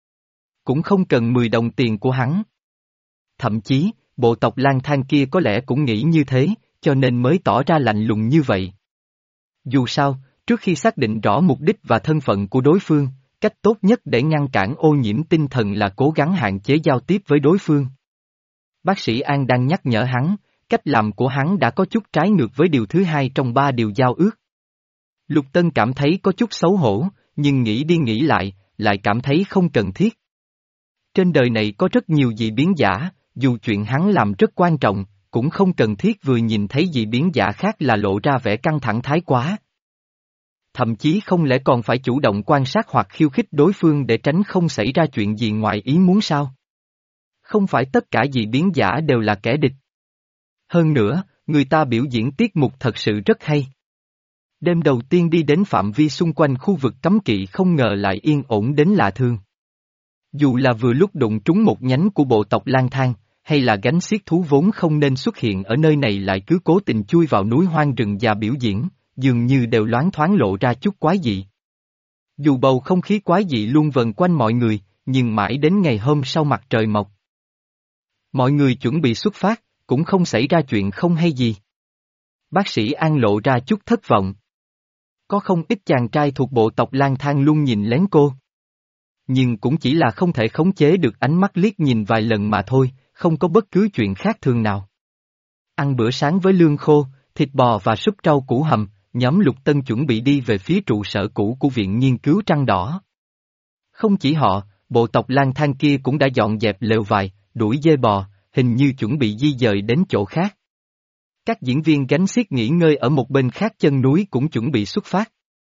Cũng không cần mười đồng tiền của hắn. Thậm chí, bộ tộc Lang Thang kia có lẽ cũng nghĩ như thế, cho nên mới tỏ ra lạnh lùng như vậy. Dù sao, trước khi xác định rõ mục đích và thân phận của đối phương, cách tốt nhất để ngăn cản ô nhiễm tinh thần là cố gắng hạn chế giao tiếp với đối phương. Bác sĩ An đang nhắc nhở hắn, cách làm của hắn đã có chút trái ngược với điều thứ hai trong ba điều giao ước. Lục Tân cảm thấy có chút xấu hổ, nhưng nghĩ đi nghĩ lại, lại cảm thấy không cần thiết. Trên đời này có rất nhiều dị biến giả, dù chuyện hắn làm rất quan trọng, cũng không cần thiết vừa nhìn thấy dị biến giả khác là lộ ra vẻ căng thẳng thái quá. Thậm chí không lẽ còn phải chủ động quan sát hoặc khiêu khích đối phương để tránh không xảy ra chuyện gì ngoài ý muốn sao? Không phải tất cả dị biến giả đều là kẻ địch. Hơn nữa, người ta biểu diễn tiết mục thật sự rất hay. Đêm đầu tiên đi đến phạm vi xung quanh khu vực cấm kỵ không ngờ lại yên ổn đến lạ thường. Dù là vừa lúc đụng trúng một nhánh của bộ tộc lang thang, hay là gánh xiết thú vốn không nên xuất hiện ở nơi này lại cứ cố tình chui vào núi hoang rừng già biểu diễn, dường như đều loáng thoáng lộ ra chút quái dị. Dù bầu không khí quái dị luôn vần quanh mọi người, nhưng mãi đến ngày hôm sau mặt trời mọc. Mọi người chuẩn bị xuất phát, cũng không xảy ra chuyện không hay gì. Bác sĩ An lộ ra chút thất vọng. Có không ít chàng trai thuộc bộ tộc lang thang luôn nhìn lén cô. Nhưng cũng chỉ là không thể khống chế được ánh mắt liếc nhìn vài lần mà thôi, không có bất cứ chuyện khác thường nào. Ăn bữa sáng với lương khô, thịt bò và súp rau củ hầm, nhóm Lục Tân chuẩn bị đi về phía trụ sở cũ của Viện Nghiên cứu Trăng Đỏ. Không chỉ họ, bộ tộc lang thang kia cũng đã dọn dẹp lều vải, đuổi dê bò, hình như chuẩn bị di dời đến chỗ khác. Các diễn viên gánh xiết nghỉ ngơi ở một bên khác chân núi cũng chuẩn bị xuất phát.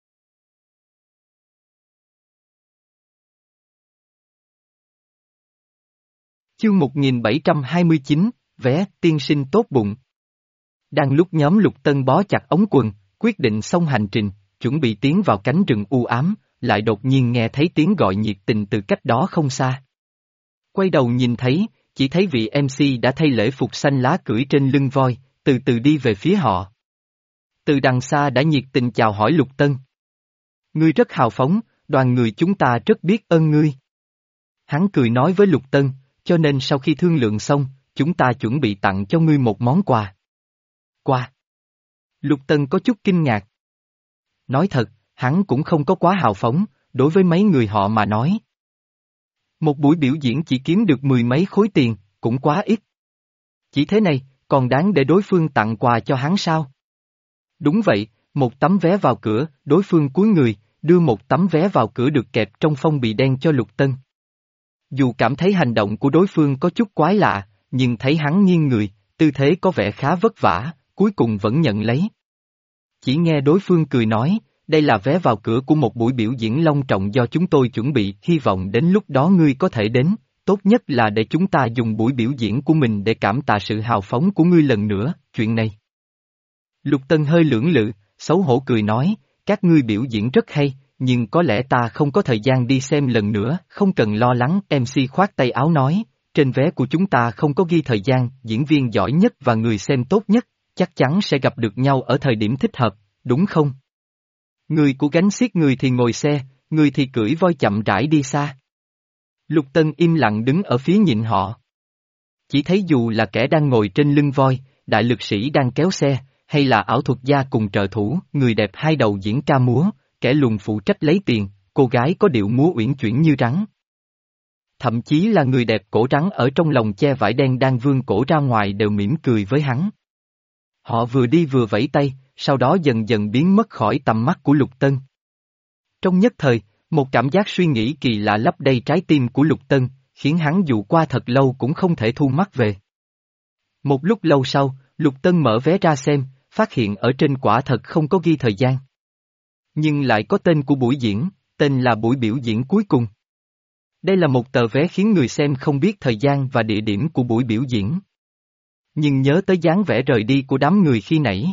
Chương một nghìn bảy trăm hai mươi chín, vé, tiên sinh tốt bụng. Đang lúc nhóm Lục Tân bó chặt ống quần, quyết định xong hành trình, chuẩn bị tiến vào cánh rừng u ám, lại đột nhiên nghe thấy tiếng gọi nhiệt tình từ cách đó không xa. Quay đầu nhìn thấy, chỉ thấy vị em xê đã thay lễ phục xanh lá cưỡi trên lưng voi, từ từ đi về phía họ. Từ đằng xa đã nhiệt tình chào hỏi Lục Tân. Ngươi rất hào phóng, đoàn người chúng ta rất biết ơn ngươi. Hắn cười nói với Lục Tân, cho nên sau khi thương lượng xong, chúng ta chuẩn bị tặng cho ngươi một món quà. Quà? Lục Tân có chút kinh ngạc. Nói thật, hắn cũng không có quá hào phóng, đối với mấy người họ mà nói. Một buổi biểu diễn chỉ kiếm được mười mấy khối tiền, cũng quá ít. Chỉ thế này, còn đáng để đối phương tặng quà cho hắn sao? Đúng vậy, một tấm vé vào cửa, đối phương cúi người, đưa một tấm vé vào cửa được kẹp trong phong bì đen cho Lục Tân. Dù cảm thấy hành động của đối phương có chút quái lạ, nhưng thấy hắn nghiêng người, tư thế có vẻ khá vất vả, cuối cùng vẫn nhận lấy. Chỉ nghe đối phương cười nói, đây là vé vào cửa của một buổi biểu diễn long trọng do chúng tôi chuẩn bị, hy vọng đến lúc đó ngươi có thể đến, tốt nhất là để chúng ta dùng buổi biểu diễn của mình để cảm tạ sự hào phóng của ngươi lần nữa, chuyện này. Lục Tân hơi lưỡng lự, xấu hổ cười nói, các ngươi biểu diễn rất hay, nhưng có lẽ ta không có thời gian đi xem lần nữa, không cần lo lắng, em xê khoát tay áo nói, trên vé của chúng ta không có ghi thời gian, diễn viên giỏi nhất và người xem tốt nhất, chắc chắn sẽ gặp được nhau ở thời điểm thích hợp, đúng không? Người của gánh xiết người thì ngồi xe, người thì cưỡi voi chậm rãi đi xa. Lục Tân im lặng đứng ở phía nhìn họ. Chỉ thấy dù là kẻ đang ngồi trên lưng voi, đại lực sĩ đang kéo xe, hay là ảo thuật gia cùng trợ thủ, người đẹp hai đầu diễn ca múa, kẻ lùn phụ trách lấy tiền, cô gái có điệu múa uyển chuyển như rắn. Thậm chí là người đẹp cổ rắn ở trong lồng che vải đen đang vươn cổ ra ngoài đều mỉm cười với hắn. Họ vừa đi vừa vẫy tay, sau đó dần dần biến mất khỏi tầm mắt của Lục Tân. Trong nhất thời, một cảm giác suy nghĩ kỳ lạ lấp đầy trái tim của Lục Tân, khiến hắn dù qua thật lâu cũng không thể thu mắt về. Một lúc lâu sau, Lục Tân mở vé ra xem, phát hiện ở trên quả thật không có ghi thời gian. Nhưng lại có tên của buổi diễn, tên là buổi biểu diễn cuối cùng. Đây là một tờ vé khiến người xem không biết thời gian và địa điểm của buổi biểu diễn. Nhưng nhớ tới dáng vẻ rời đi của đám người khi nãy.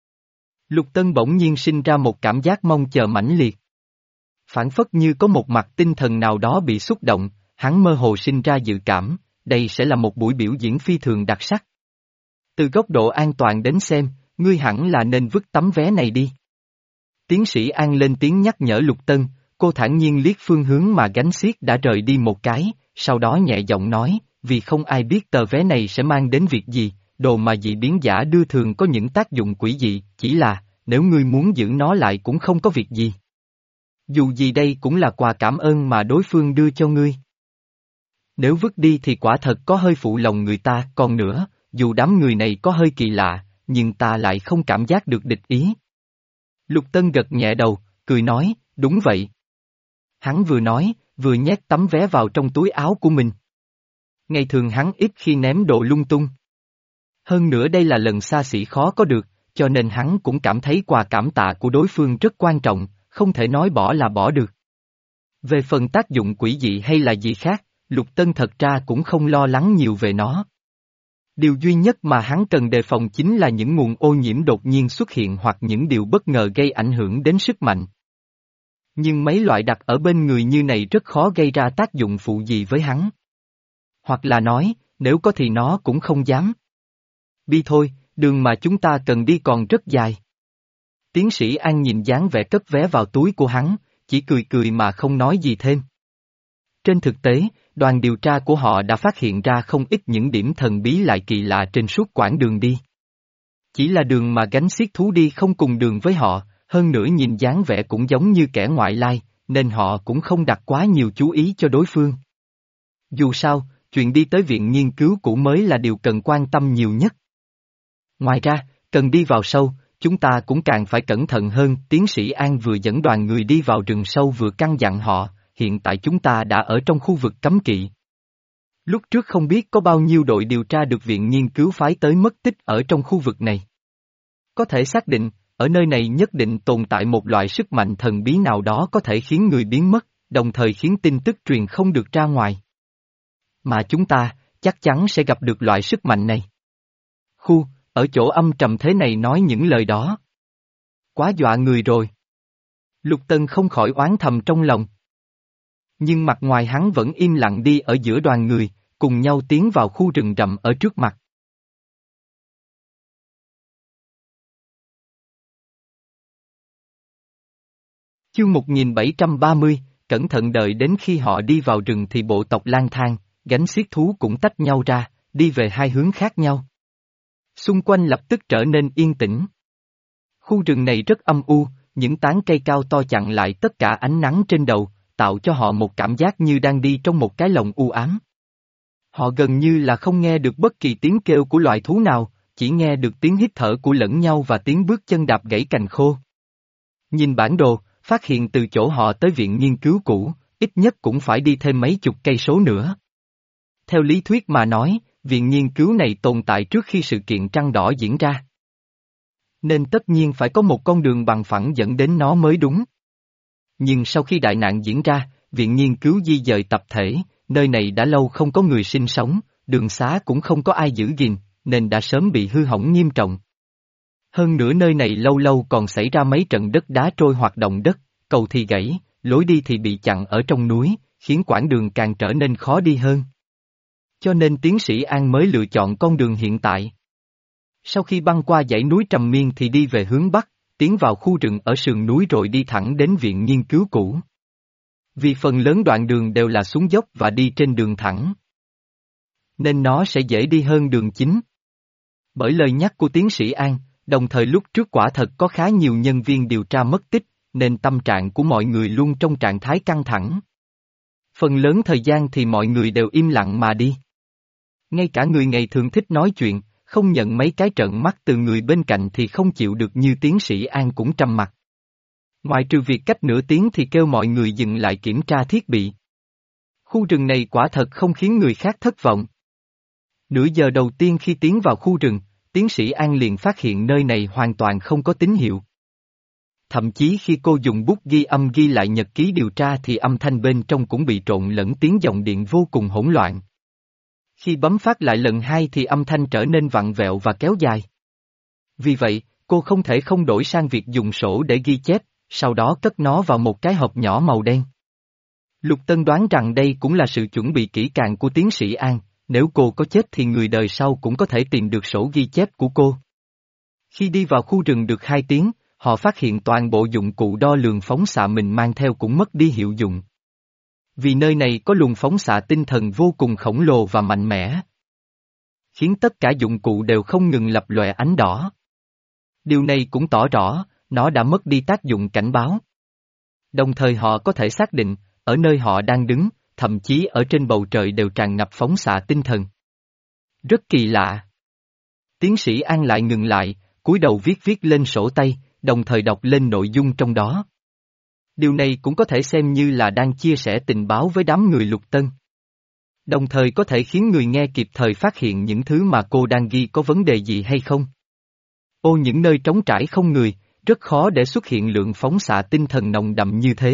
Lục Tân bỗng nhiên sinh ra một cảm giác mong chờ mãnh liệt. Phản phất như có một mặt tinh thần nào đó bị xúc động, hắn mơ hồ sinh ra dự cảm, đây sẽ là một buổi biểu diễn phi thường đặc sắc. Từ góc độ an toàn đến xem, ngươi hẳn là nên vứt tấm vé này đi. Tiến sĩ An lên tiếng nhắc nhở Lục Tân, cô thản nhiên liếc phương hướng mà gánh xiết đã rời đi một cái, sau đó nhẹ giọng nói, vì không ai biết tờ vé này sẽ mang đến việc gì, đồ mà dị biến giả đưa thường có những tác dụng quỷ dị, chỉ là, nếu ngươi muốn giữ nó lại cũng không có việc gì. Dù gì đây cũng là quà cảm ơn mà đối phương đưa cho ngươi. Nếu vứt đi thì quả thật có hơi phụ lòng người ta, còn nữa, dù đám người này có hơi kỳ lạ, nhưng ta lại không cảm giác được địch ý. Lục Tân gật nhẹ đầu, cười nói, đúng vậy. Hắn vừa nói, vừa nhét tấm vé vào trong túi áo của mình. Ngày thường hắn ít khi ném đồ lung tung. Hơn nữa đây là lần xa xỉ khó có được, cho nên hắn cũng cảm thấy quà cảm tạ của đối phương rất quan trọng, không thể nói bỏ là bỏ được. Về phần tác dụng quỷ dị hay là gì khác, Lục Tân thật ra cũng không lo lắng nhiều về nó. Điều duy nhất mà hắn cần đề phòng chính là những nguồn ô nhiễm đột nhiên xuất hiện hoặc những điều bất ngờ gây ảnh hưởng đến sức mạnh. Nhưng mấy loại đặt ở bên người như này rất khó gây ra tác dụng phụ gì với hắn. Hoặc là nói, nếu có thì nó cũng không dám. Đi thôi, đường mà chúng ta cần đi còn rất dài. Tiến sĩ An nhìn dáng vẻ cất vé vào túi của hắn, chỉ cười cười mà không nói gì thêm. Trên thực tế, đoàn điều tra của họ đã phát hiện ra không ít những điểm thần bí lại kỳ lạ trên suốt quãng đường đi. Chỉ là đường mà gánh xiết thú đi không cùng đường với họ, hơn nữa nhìn dáng vẻ cũng giống như kẻ ngoại lai, nên họ cũng không đặt quá nhiều chú ý cho đối phương. Dù sao, chuyện đi tới viện nghiên cứu cũ mới là điều cần quan tâm nhiều nhất. Ngoài ra, cần đi vào sâu, chúng ta cũng càng phải cẩn thận hơn. Tiến sĩ An vừa dẫn đoàn người đi vào rừng sâu vừa căn dặn họ, hiện tại chúng ta đã ở trong khu vực cấm kỵ. Lúc trước không biết có bao nhiêu đội điều tra được viện nghiên cứu phái tới mất tích ở trong khu vực này. Có thể xác định, ở nơi này nhất định tồn tại một loại sức mạnh thần bí nào đó có thể khiến người biến mất, đồng thời khiến tin tức truyền không được ra ngoài. Mà chúng ta, chắc chắn sẽ gặp được loại sức mạnh này. Khu, ở chỗ âm trầm thế này nói những lời đó. Quá dọa người rồi. Lục Tân không khỏi oán thầm trong lòng. Nhưng mặt ngoài hắn vẫn im lặng đi ở giữa đoàn người, cùng nhau tiến vào khu rừng rậm ở trước mặt. Chương một nghìn bảy trăm ba mươi, cẩn thận. Đợi đến khi họ đi vào rừng thì bộ tộc lang thang, gánh xiết thú cũng tách nhau ra, đi về hai hướng khác nhau. Xung quanh lập tức trở nên yên tĩnh. Khu rừng này rất âm u, những tán cây cao to chặn lại tất cả ánh nắng trên đầu, tạo cho họ một cảm giác như đang đi trong một cái lồng u ám. Họ gần như là không nghe được bất kỳ tiếng kêu của loài thú nào, chỉ nghe được tiếng hít thở của lẫn nhau và tiếng bước chân đạp gãy cành khô. Nhìn bản đồ, phát hiện từ chỗ họ tới viện nghiên cứu cũ, ít nhất cũng phải đi thêm mấy chục cây số nữa. Theo lý thuyết mà nói, viện nghiên cứu này tồn tại trước khi sự kiện Trăng Đỏ diễn ra. Nên tất nhiên phải có một con đường bằng phẳng dẫn đến nó mới đúng. Nhưng sau khi đại nạn diễn ra, viện nghiên cứu di dời tập thể, nơi này đã lâu không có người sinh sống, đường xá cũng không có ai giữ gìn, nên đã sớm bị hư hỏng nghiêm trọng. Hơn nữa nơi này lâu lâu còn xảy ra mấy trận đất đá trôi hoặc động đất, cầu thì gãy, lối đi thì bị chặn ở trong núi, khiến quãng đường càng trở nên khó đi hơn. Cho nên tiến sĩ An mới lựa chọn con đường hiện tại. Sau khi băng qua dãy núi Trầm Miên thì đi về hướng Bắc, tiến vào khu rừng ở sườn núi rồi đi thẳng đến viện nghiên cứu cũ. Vì phần lớn đoạn đường đều là xuống dốc và đi trên đường thẳng, nên nó sẽ dễ đi hơn đường chính. Bởi lời nhắc của tiến sĩ An, đồng thời lúc trước quả thật có khá nhiều nhân viên điều tra mất tích, nên tâm trạng của mọi người luôn trong trạng thái căng thẳng. Phần lớn thời gian thì mọi người đều im lặng mà đi. Ngay cả người ngày thường thích nói chuyện, không nhận mấy cái trợn mắt từ người bên cạnh thì không chịu được như tiến sĩ An cũng trầm mặc. Ngoại trừ việc cách nửa tiếng thì kêu mọi người dừng lại kiểm tra thiết bị. Khu rừng này quả thật không khiến người khác thất vọng. Nửa giờ đầu tiên khi tiến vào khu rừng, tiến sĩ An liền phát hiện nơi này hoàn toàn không có tín hiệu. Thậm chí khi cô dùng bút ghi âm ghi lại nhật ký điều tra thì âm thanh bên trong cũng bị trộn lẫn tiếng dòng điện vô cùng hỗn loạn. Khi bấm phát lại lần hai thì âm thanh trở nên vặn vẹo và kéo dài. Vì vậy, cô không thể không đổi sang việc dùng sổ để ghi chép, sau đó cất nó vào một cái hộp nhỏ màu đen. Lục Tân đoán rằng đây cũng là sự chuẩn bị kỹ càng của tiến sĩ An, nếu cô có chết thì người đời sau cũng có thể tìm được sổ ghi chép của cô. Khi đi vào khu rừng được hai tiếng, họ phát hiện toàn bộ dụng cụ đo lường phóng xạ mình mang theo cũng mất đi hiệu dụng. Vì nơi này có luồng phóng xạ tinh thần vô cùng khổng lồ và mạnh mẽ. khiến tất cả dụng cụ đều không ngừng lập lòe ánh đỏ. Điều này cũng tỏ rõ, nó đã mất đi tác dụng cảnh báo. Đồng thời họ có thể xác định, ở nơi họ đang đứng, thậm chí ở trên bầu trời đều tràn ngập phóng xạ tinh thần. Rất kỳ lạ. Tiến sĩ An lại ngừng lại, cúi đầu viết viết lên sổ tay, đồng thời đọc lên nội dung trong đó. Điều này cũng có thể xem như là đang chia sẻ tình báo với đám người Lục Tân. Đồng thời có thể khiến người nghe kịp thời phát hiện những thứ mà cô đang ghi có vấn đề gì hay không. Ô những nơi trống trải không người, rất khó để xuất hiện lượng phóng xạ tinh thần nồng đậm như thế.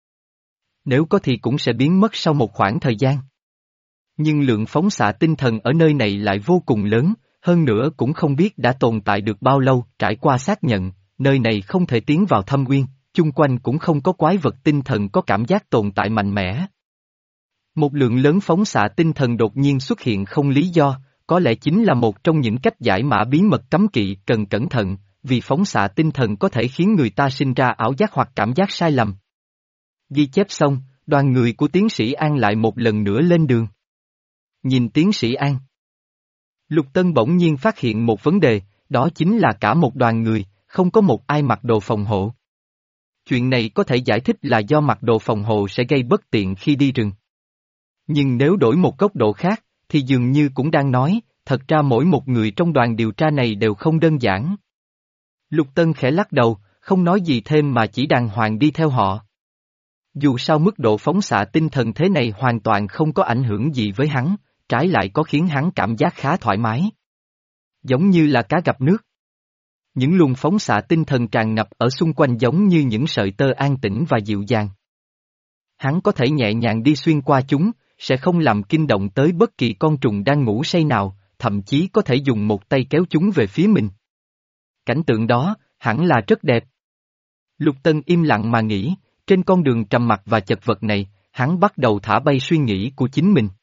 Nếu có thì cũng sẽ biến mất sau một khoảng thời gian. Nhưng lượng phóng xạ tinh thần ở nơi này lại vô cùng lớn, hơn nữa cũng không biết đã tồn tại được bao lâu. Trải qua xác nhận, nơi này không thể tiến vào thâm uyên, chung quanh cũng không có quái vật tinh thần có cảm giác tồn tại mạnh mẽ. Một lượng lớn phóng xạ tinh thần đột nhiên xuất hiện không lý do, có lẽ chính là một trong những cách giải mã bí mật cấm kỵ cần cẩn thận, vì phóng xạ tinh thần có thể khiến người ta sinh ra ảo giác hoặc cảm giác sai lầm. Ghi chép xong, đoàn người của tiến sĩ An lại một lần nữa lên đường. Nhìn tiến sĩ An. Lục Tân bỗng nhiên phát hiện một vấn đề, đó chính là cả một đoàn người, không có một ai mặc đồ phòng hộ. Chuyện này có thể giải thích là do mặc đồ phòng hộ sẽ gây bất tiện khi đi rừng. Nhưng nếu đổi một góc độ khác, thì dường như cũng đang nói, thật ra mỗi một người trong đoàn điều tra này đều không đơn giản. Lục Tân khẽ lắc đầu, không nói gì thêm mà chỉ đàng hoàng đi theo họ. Dù sao mức độ phóng xạ tinh thần thế này hoàn toàn không có ảnh hưởng gì với hắn, trái lại có khiến hắn cảm giác khá thoải mái. Giống như là cá gặp nước. Những luồng phóng xạ tinh thần tràn ngập ở xung quanh giống như những sợi tơ an tĩnh và dịu dàng. Hắn có thể nhẹ nhàng đi xuyên qua chúng, sẽ không làm kinh động tới bất kỳ con trùng đang ngủ say nào, thậm chí có thể dùng một tay kéo chúng về phía mình. Cảnh tượng đó, hẳn là rất đẹp. Lục Tân im lặng mà nghĩ, trên con đường trầm mặc và chật vật này, hắn bắt đầu thả bay suy nghĩ của chính mình.